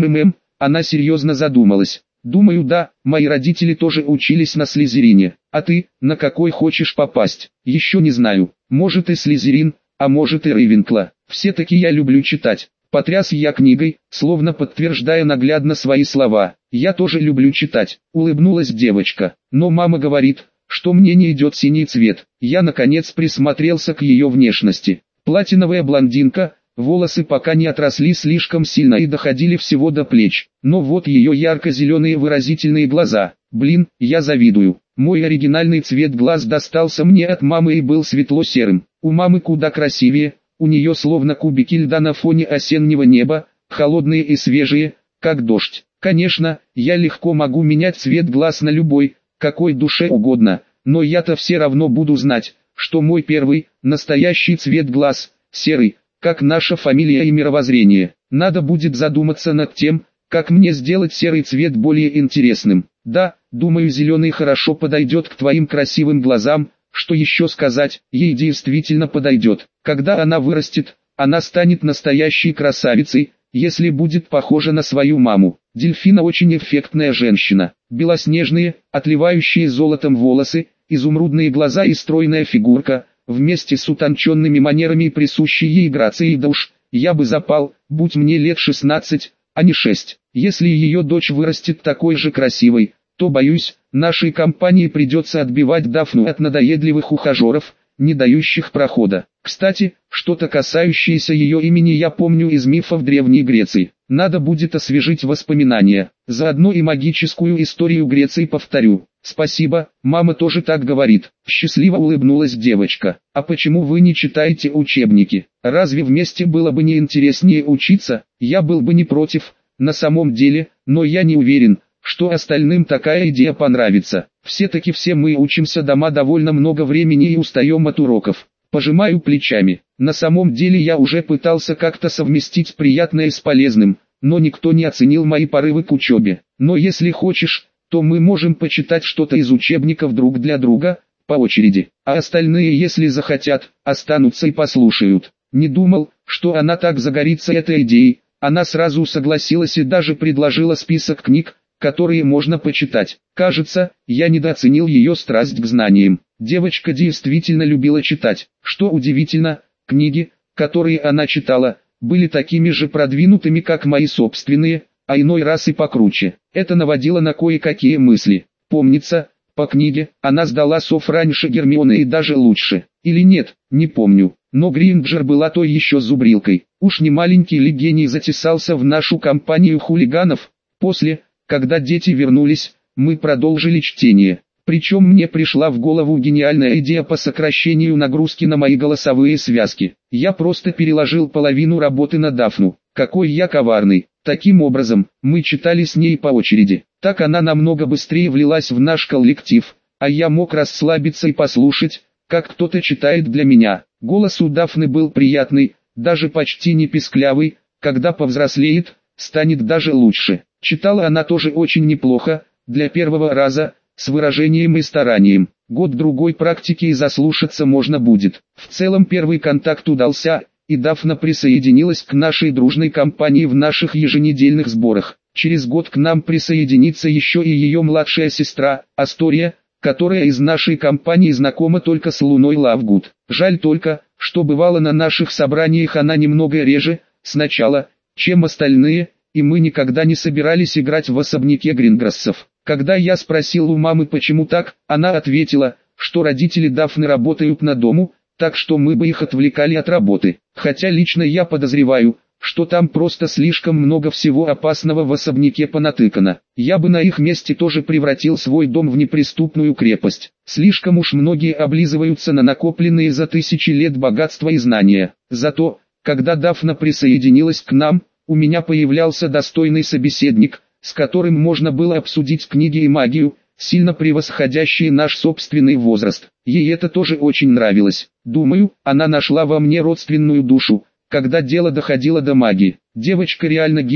Она серьезно задумалась. Думаю, да, мои родители тоже учились на Слизерине. А ты, на какой хочешь попасть? Еще не знаю. Может и Слизерин, а может и Рейвенкла. Все-таки я люблю читать. Потряс я книгой, словно подтверждая наглядно свои слова. Я тоже люблю читать. Улыбнулась девочка. Но мама говорит, что мне не идет синий цвет. Я наконец присмотрелся к ее внешности. Платиновая блондинка. Волосы пока не отросли слишком сильно и доходили всего до плеч, но вот ее ярко-зеленые выразительные глаза, блин, я завидую. Мой оригинальный цвет глаз достался мне от мамы и был светло-серым. У мамы куда красивее, у нее словно кубики льда на фоне осеннего неба, холодные и свежие, как дождь. Конечно, я легко могу менять цвет глаз на любой, какой душе угодно, но я-то все равно буду знать, что мой первый, настоящий цвет глаз, серый, как наша фамилия и мировоззрение. Надо будет задуматься над тем, как мне сделать серый цвет более интересным. Да, думаю, зеленый хорошо подойдет к твоим красивым глазам. Что еще сказать, ей действительно подойдет. Когда она вырастет, она станет настоящей красавицей, если будет похожа на свою маму. Дельфина очень эффектная женщина. Белоснежные, отливающие золотом волосы, изумрудные глаза и стройная фигурка – вместе с утонченными манерами и присущей ей грацией, да уж, я бы запал, будь мне лет 16, а не 6. Если ее дочь вырастет такой же красивой, то, боюсь, нашей компании придется отбивать Дафну от надоедливых ухажеров, не дающих прохода. Кстати, что-то касающееся ее имени я помню из мифов Древней Греции. Надо будет освежить воспоминания, заодно и магическую историю Греции повторю. Спасибо, мама тоже так говорит. Счастливо улыбнулась девочка. А почему вы не читаете учебники? Разве вместе было бы не интереснее учиться? Я был бы не против, на самом деле, но я не уверен, что остальным такая идея понравится. Все-таки все мы учимся дома довольно много времени и устаем от уроков. Пожимаю плечами. На самом деле я уже пытался как-то совместить приятное с полезным, но никто не оценил мои порывы к учебе. Но если хочешь, то мы можем почитать что-то из учебников друг для друга, по очереди. А остальные, если захотят, останутся и послушают. Не думал, что она так загорится этой идеей. Она сразу согласилась и даже предложила список книг, которые можно почитать. Кажется, я недооценил ее страсть к знаниям. Девочка действительно любила читать. Что удивительно, книги, которые она читала, были такими же продвинутыми, как мои собственные, а иной раз и покруче. Это наводило на кое-какие мысли. Помнится, по книге, она сдала СОФ раньше Гермионы и даже лучше. Или нет, не помню. Но Гринджер была той еще зубрилкой. Уж не маленький ли гений затесался в нашу компанию хулиганов. После, когда дети вернулись, мы продолжили чтение. Причем мне пришла в голову гениальная идея по сокращению нагрузки на мои голосовые связки. Я просто переложил половину работы на Дафну. Какой я коварный. Таким образом, мы читали с ней по очереди. Так она намного быстрее влилась в наш коллектив, а я мог расслабиться и послушать, как кто-то читает для меня. Голос у Дафны был приятный, даже почти не писклявый, когда повзрослеет, станет даже лучше. Читала она тоже очень неплохо, для первого раза, с выражением и старанием. Год-другой практики и заслушаться можно будет. В целом первый контакт удался, и Дафна присоединилась к нашей дружной компании в наших еженедельных сборах. Через год к нам присоединится еще и ее младшая сестра, Астория, которая из нашей компании знакома только с Луной Лавгуд. Жаль только, что бывало на наших собраниях она немного реже, сначала, чем остальные, и мы никогда не собирались играть в особняке Гринграссов. Когда я спросил у мамы почему так, она ответила, что родители Дафны работают на дому, так что мы бы их отвлекали от работы. Хотя лично я подозреваю, что там просто слишком много всего опасного в особняке понатыкано. Я бы на их месте тоже превратил свой дом в неприступную крепость. Слишком уж многие облизываются на накопленные за тысячи лет богатства и знания. Зато, когда Дафна присоединилась к нам, у меня появлялся достойный собеседник, с которым можно было обсудить книги и магию, сильно превосходящие наш собственный возраст. Ей это тоже очень нравилось. Думаю, она нашла во мне родственную душу, когда дело доходило до магии. Девочка реально гений,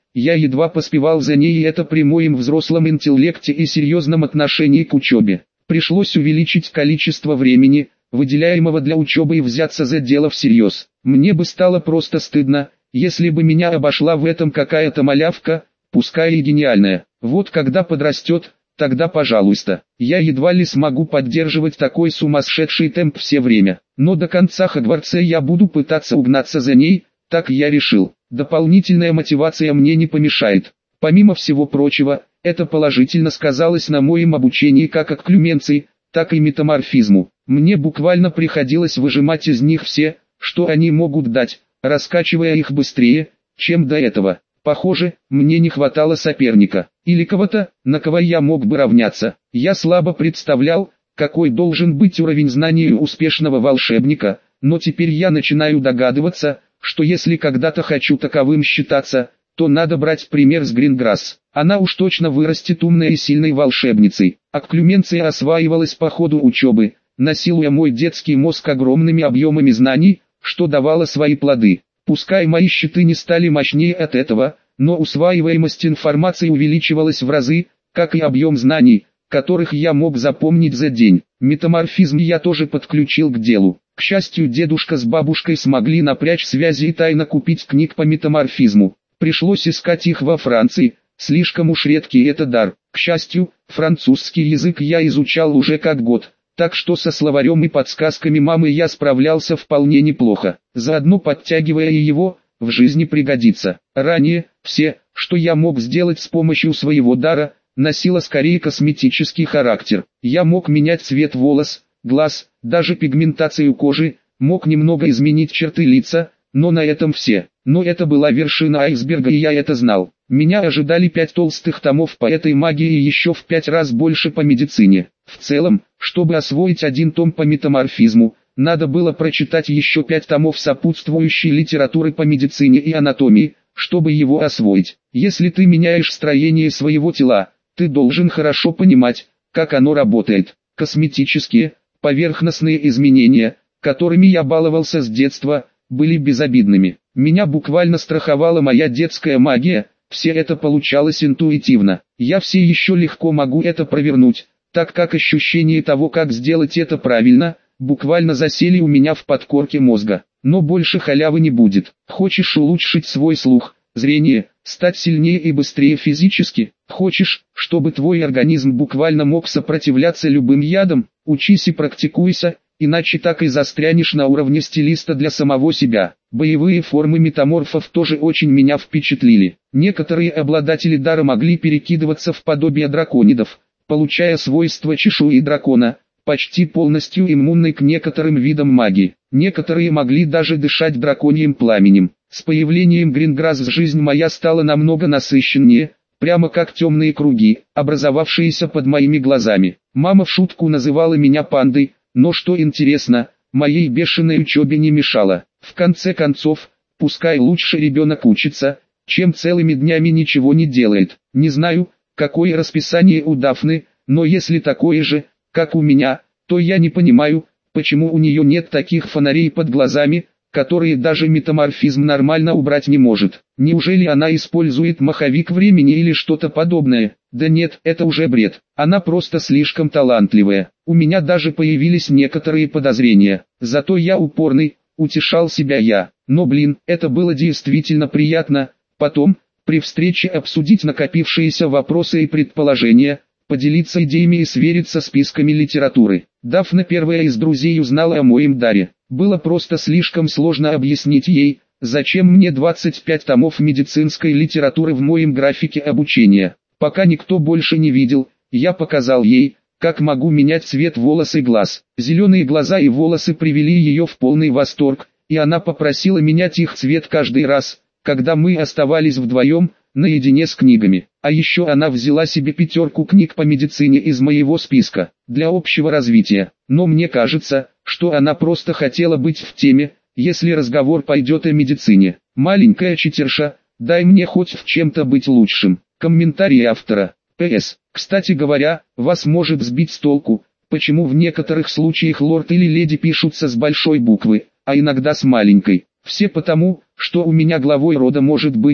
я едва поспевал за ней, и это при моем взрослом интеллекте и серьезном отношении к учебе. Пришлось увеличить количество времени, выделяемого для учебы, и взяться за дело всерьез. Мне бы стало просто стыдно, если бы меня обошла в этом какая-то малявка, пускай и гениальная. Вот когда подрастет, тогда пожалуйста. Я едва ли смогу поддерживать такой сумасшедший темп все время. Но до конца Хогвартса я буду пытаться угнаться за ней, так я решил. Дополнительная мотивация мне не помешает. Помимо всего прочего, это положительно сказалось на моем обучении как окклюменции, так и метаморфизму. Мне буквально приходилось выжимать из них все, что они могут дать, раскачивая их быстрее, чем до этого. Похоже, мне не хватало соперника, или кого-то, на кого я мог бы равняться. Я слабо представлял, какой должен быть уровень знаний у успешного волшебника, но теперь я начинаю догадываться, что если когда-то хочу таковым считаться, то надо брать пример с Гринграсс. Она уж точно вырастет умной и сильной волшебницей. Окклюменция осваивалась по ходу учебы, насилуя мой детский мозг огромными объемами знаний, что давало свои плоды. Пускай мои щиты не стали мощнее от этого, но усваиваемость информации увеличивалась в разы, как и объем знаний, которых я мог запомнить за день. Метаморфизм я тоже подключил к делу. К счастью, дедушка с бабушкой смогли напрячь связи и тайно купить книг по метаморфизму. Пришлось искать их во Франции, слишком уж редкий это дар. К счастью, французский язык я изучал уже как год, так что со словарем и подсказками мамы я справлялся вполне неплохо, заодно подтягивая и его, в жизни пригодится. Ранее, все, что я мог сделать с помощью своего дара, носило скорее косметический характер. Я мог менять цвет волос, глаз, даже пигментацию кожи, мог немного изменить черты лица, но на этом все. Но это была вершина айсберга, и я это знал. Меня ожидали 5 толстых томов по этой магии и еще в 5 раз больше по медицине. В целом, чтобы освоить 1 том по метаморфизму, надо было прочитать еще 5 томов сопутствующей литературы по медицине и анатомии, чтобы его освоить. Если ты меняешь строение своего тела, ты должен хорошо понимать, как оно работает. Косметические, поверхностные изменения, которыми я баловался с детства, были безобидными. Меня буквально страховала моя детская магия, все это получалось интуитивно. Я все еще легко могу это провернуть, так как ощущение того, как сделать это правильно, буквально засели у меня в подкорке мозга. Но больше халявы не будет. Хочешь улучшить свой слух, зрение, стать сильнее и быстрее физически? Хочешь, чтобы твой организм буквально мог сопротивляться любым ядам? Учись и практикуйся, иначе так и застрянешь на уровне стилиста для самого себя. Боевые формы метаморфов тоже очень меня впечатлили. Некоторые обладатели дара могли перекидываться в подобие драконидов, получая свойства чешуи дракона, почти полностью иммунной к некоторым видам магии. Некоторые могли даже дышать драконьим пламенем. С появлением Гринграсс жизнь моя стала намного насыщеннее, прямо как темные круги, образовавшиеся под моими глазами. Мама в шутку называла меня пандой, но что интересно, моей бешеной учебе не мешало. В конце концов, пускай лучше ребенок учится, чем целыми днями ничего не делает. Не знаю, какое расписание у Дафны, но если такое же, как у меня, то я не понимаю, почему у нее нет таких фонарей под глазами, которые даже метаморфизм нормально убрать не может. Неужели она использует маховик времени или что-то подобное? Да нет, это уже бред. Она просто слишком талантливая. У меня даже появились некоторые подозрения. Зато я упорный, утешал себя я. Но блин, это было действительно приятно. Потом, при встрече обсудить накопившиеся вопросы и предположения, поделиться идеями и свериться списками литературы. Дафна, первая из друзей, узнала о моем даре. Было просто слишком сложно объяснить ей, зачем мне 25 томов медицинской литературы в моем графике обучения. Пока никто больше не видел, я показал ей, как могу менять цвет волос и глаз. Зеленые глаза и волосы привели ее в полный восторг, и она попросила менять их цвет каждый раз, когда мы оставались вдвоем, наедине с книгами. А еще она взяла себе 5 книг по медицине из моего списка, для общего развития. Но мне кажется, что она просто хотела быть в теме, если разговор пойдет о медицине. Маленькая читерша, дай мне хоть в чем-то быть лучшим. Комментарий автора. П.С. Кстати говоря, вас может сбить с толку, почему в некоторых случаях лорд или леди пишутся с большой буквы, а иногда с маленькой. Все потому, что у меня главой рода может быть,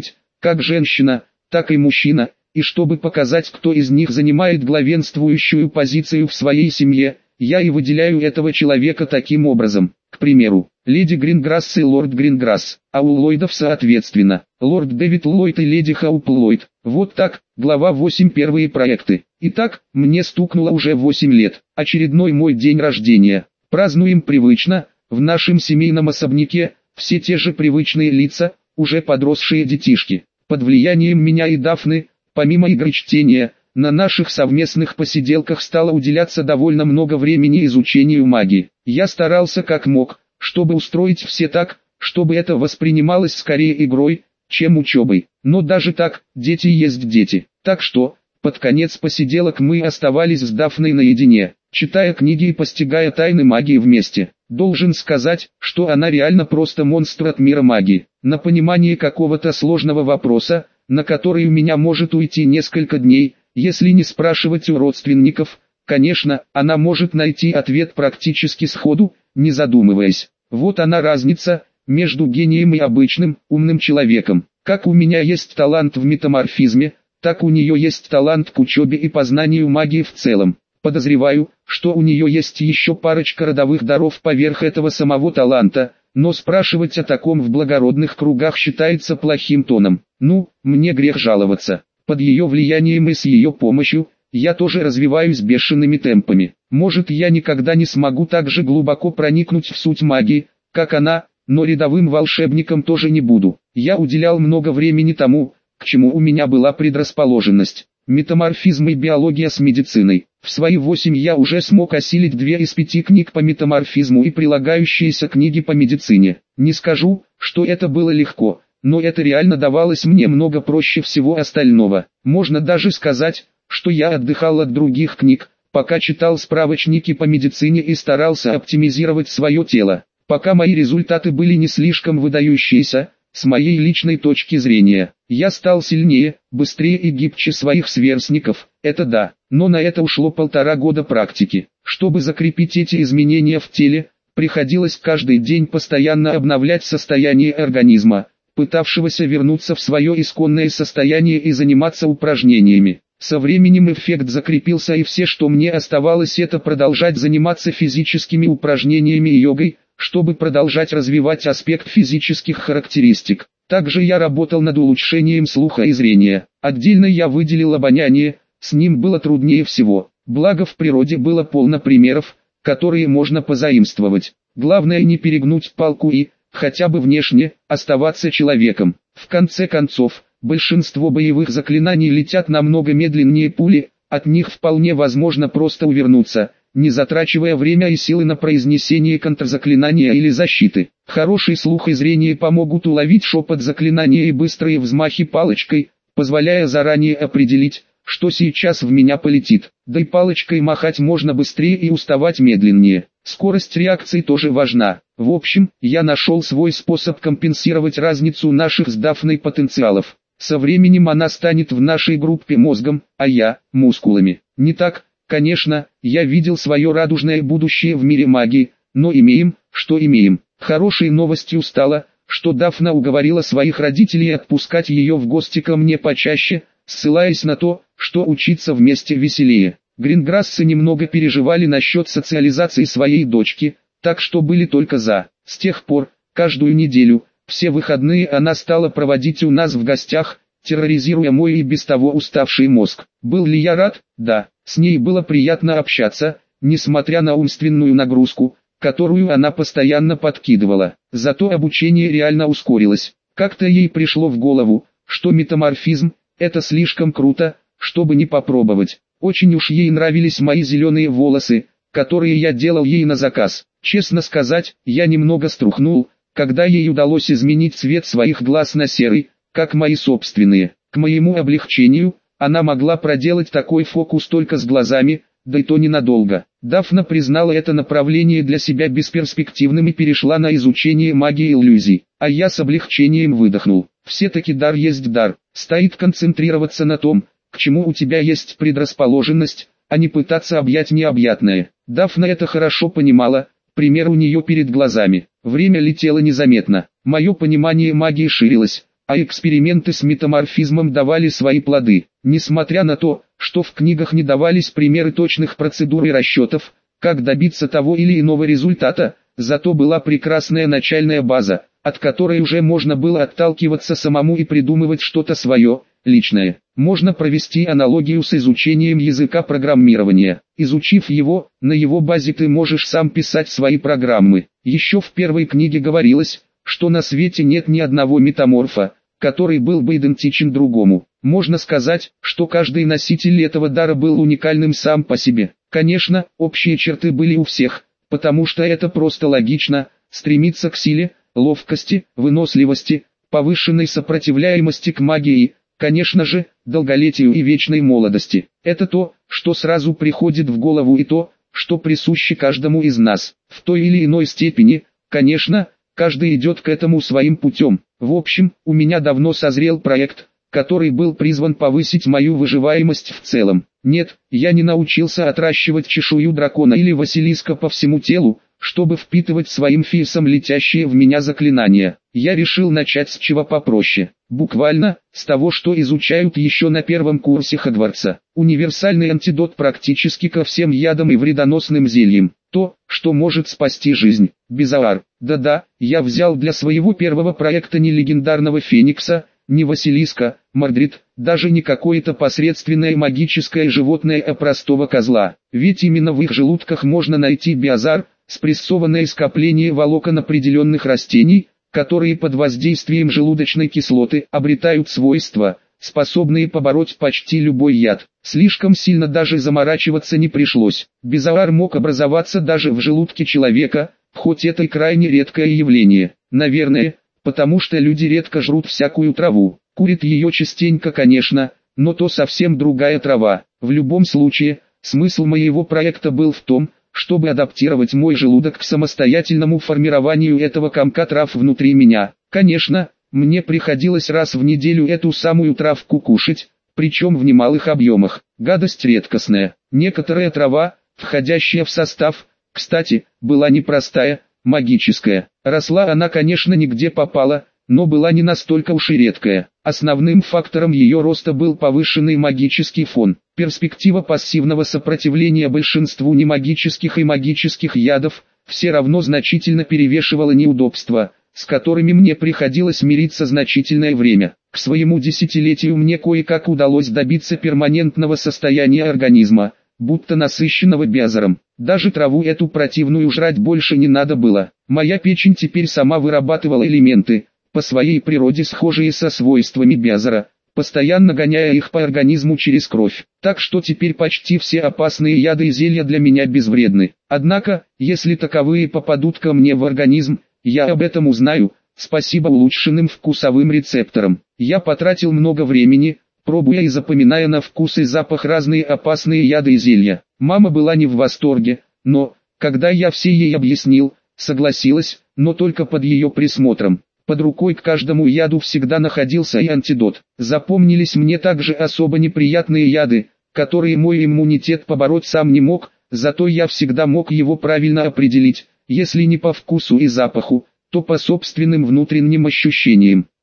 как женщина, так и мужчина, и чтобы показать, кто из них занимает главенствующую позицию в своей семье, я и выделяю этого человека таким образом. К примеру, леди Гринграсс и лорд Гринграсс, а у Ллойдов соответственно, лорд Дэвид Ллойд и леди Хоуп Ллойд. Вот так, глава 8, первые проекты. Итак, мне стукнуло уже 8 лет, очередной мой день рождения. Празднуем привычно, в нашем семейном особняке, все те же привычные лица, уже подросшие детишки. Под влиянием меня и Дафны, помимо игры чтения, на наших совместных посиделках стало уделяться довольно много времени изучению магии. Я старался как мог, чтобы устроить все так, чтобы это воспринималось скорее игрой, чем учебой. Но даже так, дети есть дети. Так что, под конец посиделок мы оставались с Дафной наедине, читая книги и постигая тайны магии вместе. Должен сказать, что она реально просто монстр от мира магии. На понимание какого-то сложного вопроса, на который у меня может уйти несколько дней, если не спрашивать у родственников, конечно, она может найти ответ практически сходу, не задумываясь. Вот она разница между гением и обычным, умным человеком. Как у меня есть талант в метаморфизме, так у нее есть талант к учебе и познанию магии в целом. Подозреваю, что у нее есть еще парочка родовых даров поверх этого самого таланта, но спрашивать о таком в благородных кругах считается плохим тоном. Ну, мне грех жаловаться. Под ее влиянием и с ее помощью, я тоже развиваюсь бешеными темпами. Может, я никогда не смогу так же глубоко проникнуть в суть магии, как она, но рядовым волшебником тоже не буду. Я уделял много времени тому, к чему у меня была предрасположенность. Метаморфизм и биология с медициной. В свои 8 я уже смог осилить 2 из 5 книг по метаморфизму и прилагающиеся книги по медицине. Не скажу, что это было легко, но это реально давалось мне много проще всего остального. Можно даже сказать, что я отдыхал от других книг, пока читал справочники по медицине и старался оптимизировать свое тело. Пока мои результаты были не слишком выдающиеся, с моей личной точки зрения, я стал сильнее, быстрее и гибче своих сверстников, это да, но на это ушло 1,5 года практики. Чтобы закрепить эти изменения в теле, приходилось каждый день постоянно обновлять состояние организма, пытавшегося вернуться в свое исконное состояние и заниматься упражнениями. Со временем эффект закрепился, и все, что мне оставалось, это продолжать заниматься физическими упражнениями и йогой, чтобы продолжать развивать аспект физических характеристик. Также я работал над улучшением слуха и зрения. Отдельно я выделил обоняние, с ним было труднее всего. Благо в природе было полно примеров, которые можно позаимствовать. Главное не перегнуть палку и, хотя бы внешне, оставаться человеком. В конце концов, большинство боевых заклинаний летят намного медленнее пули, от них вполне возможно просто увернуться, не затрачивая время и силы на произнесение контрзаклинания или защиты. Хороший слух и зрение помогут уловить шепот заклинания и быстрые взмахи палочкой, позволяя заранее определить, что сейчас в меня полетит. Да и палочкой махать можно быстрее и уставать медленнее. Скорость реакции тоже важна. В общем, я нашел свой способ компенсировать разницу наших с Дафной потенциалов. Со временем она станет в нашей группе мозгом, а я – мускулами. Не так, конечно, я видел свое радужное будущее в мире магии, но имеем, что имеем. Хорошей новостью стало, что Дафна уговорила своих родителей отпускать ее в гости ко мне почаще, ссылаясь на то, что учиться вместе веселее. Гринграссы немного переживали насчет социализации своей дочки, так что были только за. С тех пор, каждую неделю, все выходные она стала проводить у нас в гостях, терроризируя мой и без того уставший мозг. Был ли я рад? Да. С ней было приятно общаться, несмотря на умственную нагрузку, которую она постоянно подкидывала. Зато обучение реально ускорилось. Как-то ей пришло в голову, что метаморфизм – это слишком круто, чтобы не попробовать. Очень уж ей нравились мои зеленые волосы, которые я делал ей на заказ. Честно сказать, я немного струхнул, когда ей удалось изменить цвет своих глаз на серый, как мои собственные. К моему облегчению, она могла проделать такой фокус только с глазами, да и то ненадолго. Дафна признала это направление для себя бесперспективным и перешла на изучение магии иллюзий. А я с облегчением выдохнул. Все-таки дар есть дар. Стоит концентрироваться на том, к чему у тебя есть предрасположенность, а не пытаться объять необъятное. Дафна это хорошо понимала, пример у нее перед глазами. Время летело незаметно. Мое понимание магии ширилось, а эксперименты с метаморфизмом давали свои плоды. Несмотря на то, что в книгах не давались примеры точных процедур и расчетов, как добиться того или иного результата, зато была прекрасная начальная база, от которой уже можно было отталкиваться самому и придумывать что-то свое, личное. Можно провести аналогию с изучением языка программирования. Изучив его, на его базе ты можешь сам писать свои программы. Еще в первой книге говорилось, что на свете нет ни одного метаморфа, который был бы идентичен другому. Можно сказать, что каждый носитель этого дара был уникальным сам по себе. Конечно, общие черты были у всех, потому что это просто логично, стремиться к силе, ловкости, выносливости, повышенной сопротивляемости к магии, конечно же, долголетию и вечной молодости. Это то, что сразу приходит в голову, и то, что присуще каждому из нас. В той или иной степени, конечно, каждый идет к этому своим путем. В общем, у меня давно созрел проект, который был призван повысить мою выживаемость в целом. Нет, я не научился отращивать чешую дракона или Василиска по всему телу, чтобы впитывать своим фейсом летящие в меня заклинания. Я решил начать с чего попроще. Буквально, с того, что изучают еще на первом курсе Хогвартса. Универсальный антидот практически ко всем ядам и вредоносным зельям. То, что может спасти жизнь. Безаар. Да-да, я взял для своего первого проекта не легендарного Феникса, не Василиска, Мордрид, даже не какое-то посредственное магическое животное, а простого козла. Ведь именно в их желудках можно найти биозар, спрессованное скопление волокон определенных растений, которые под воздействием желудочной кислоты обретают свойства, способные побороть почти любой яд. Слишком сильно даже заморачиваться не пришлось. Биозар мог образоваться даже в желудке человека, хоть это и крайне редкое явление. Наверное, потому что люди редко жрут всякую траву. Курят ее частенько, конечно, но то совсем другая трава. В любом случае, смысл моего проекта был в том, чтобы адаптировать мой желудок к самостоятельному формированию этого комка трав внутри меня. Конечно, мне приходилось раз в неделю эту самую травку кушать, причем в немалых объемах. Гадость редкостная. Некоторая трава, входящая в состав, кстати, была непростая, магическая. Росла она, конечно, нигде попала, но была не настолько уж и редкая. Основным фактором ее роста был повышенный магический фон. Перспектива пассивного сопротивления большинству немагических и магических ядов все равно значительно перевешивала неудобства, с которыми мне приходилось мириться значительное время. К своему десятилетию мне кое-как удалось добиться перманентного состояния организма, будто насыщенного биозаром. Даже траву эту противную жрать больше не надо было. Моя печень теперь сама вырабатывала элементы, по своей природе схожие со свойствами биозара, постоянно гоняя их по организму через кровь. Так что теперь почти все опасные яды и зелья для меня безвредны. Однако, если таковые попадут ко мне в организм, я об этом узнаю, спасибо улучшенным вкусовым рецепторам. Я потратил много времени, пробуя и запоминая на вкус и запах разные опасные яды и зелья. Мама была не в восторге, но, когда я все ей объяснил, согласилась, но только под ее присмотром. Под рукой к каждому яду всегда находился и антидот. Запомнились мне также особо неприятные яды, которые мой иммунитет побороть сам не мог, зато я всегда мог его правильно определить, если не по вкусу и запаху, то по собственным внутренним ощущениям.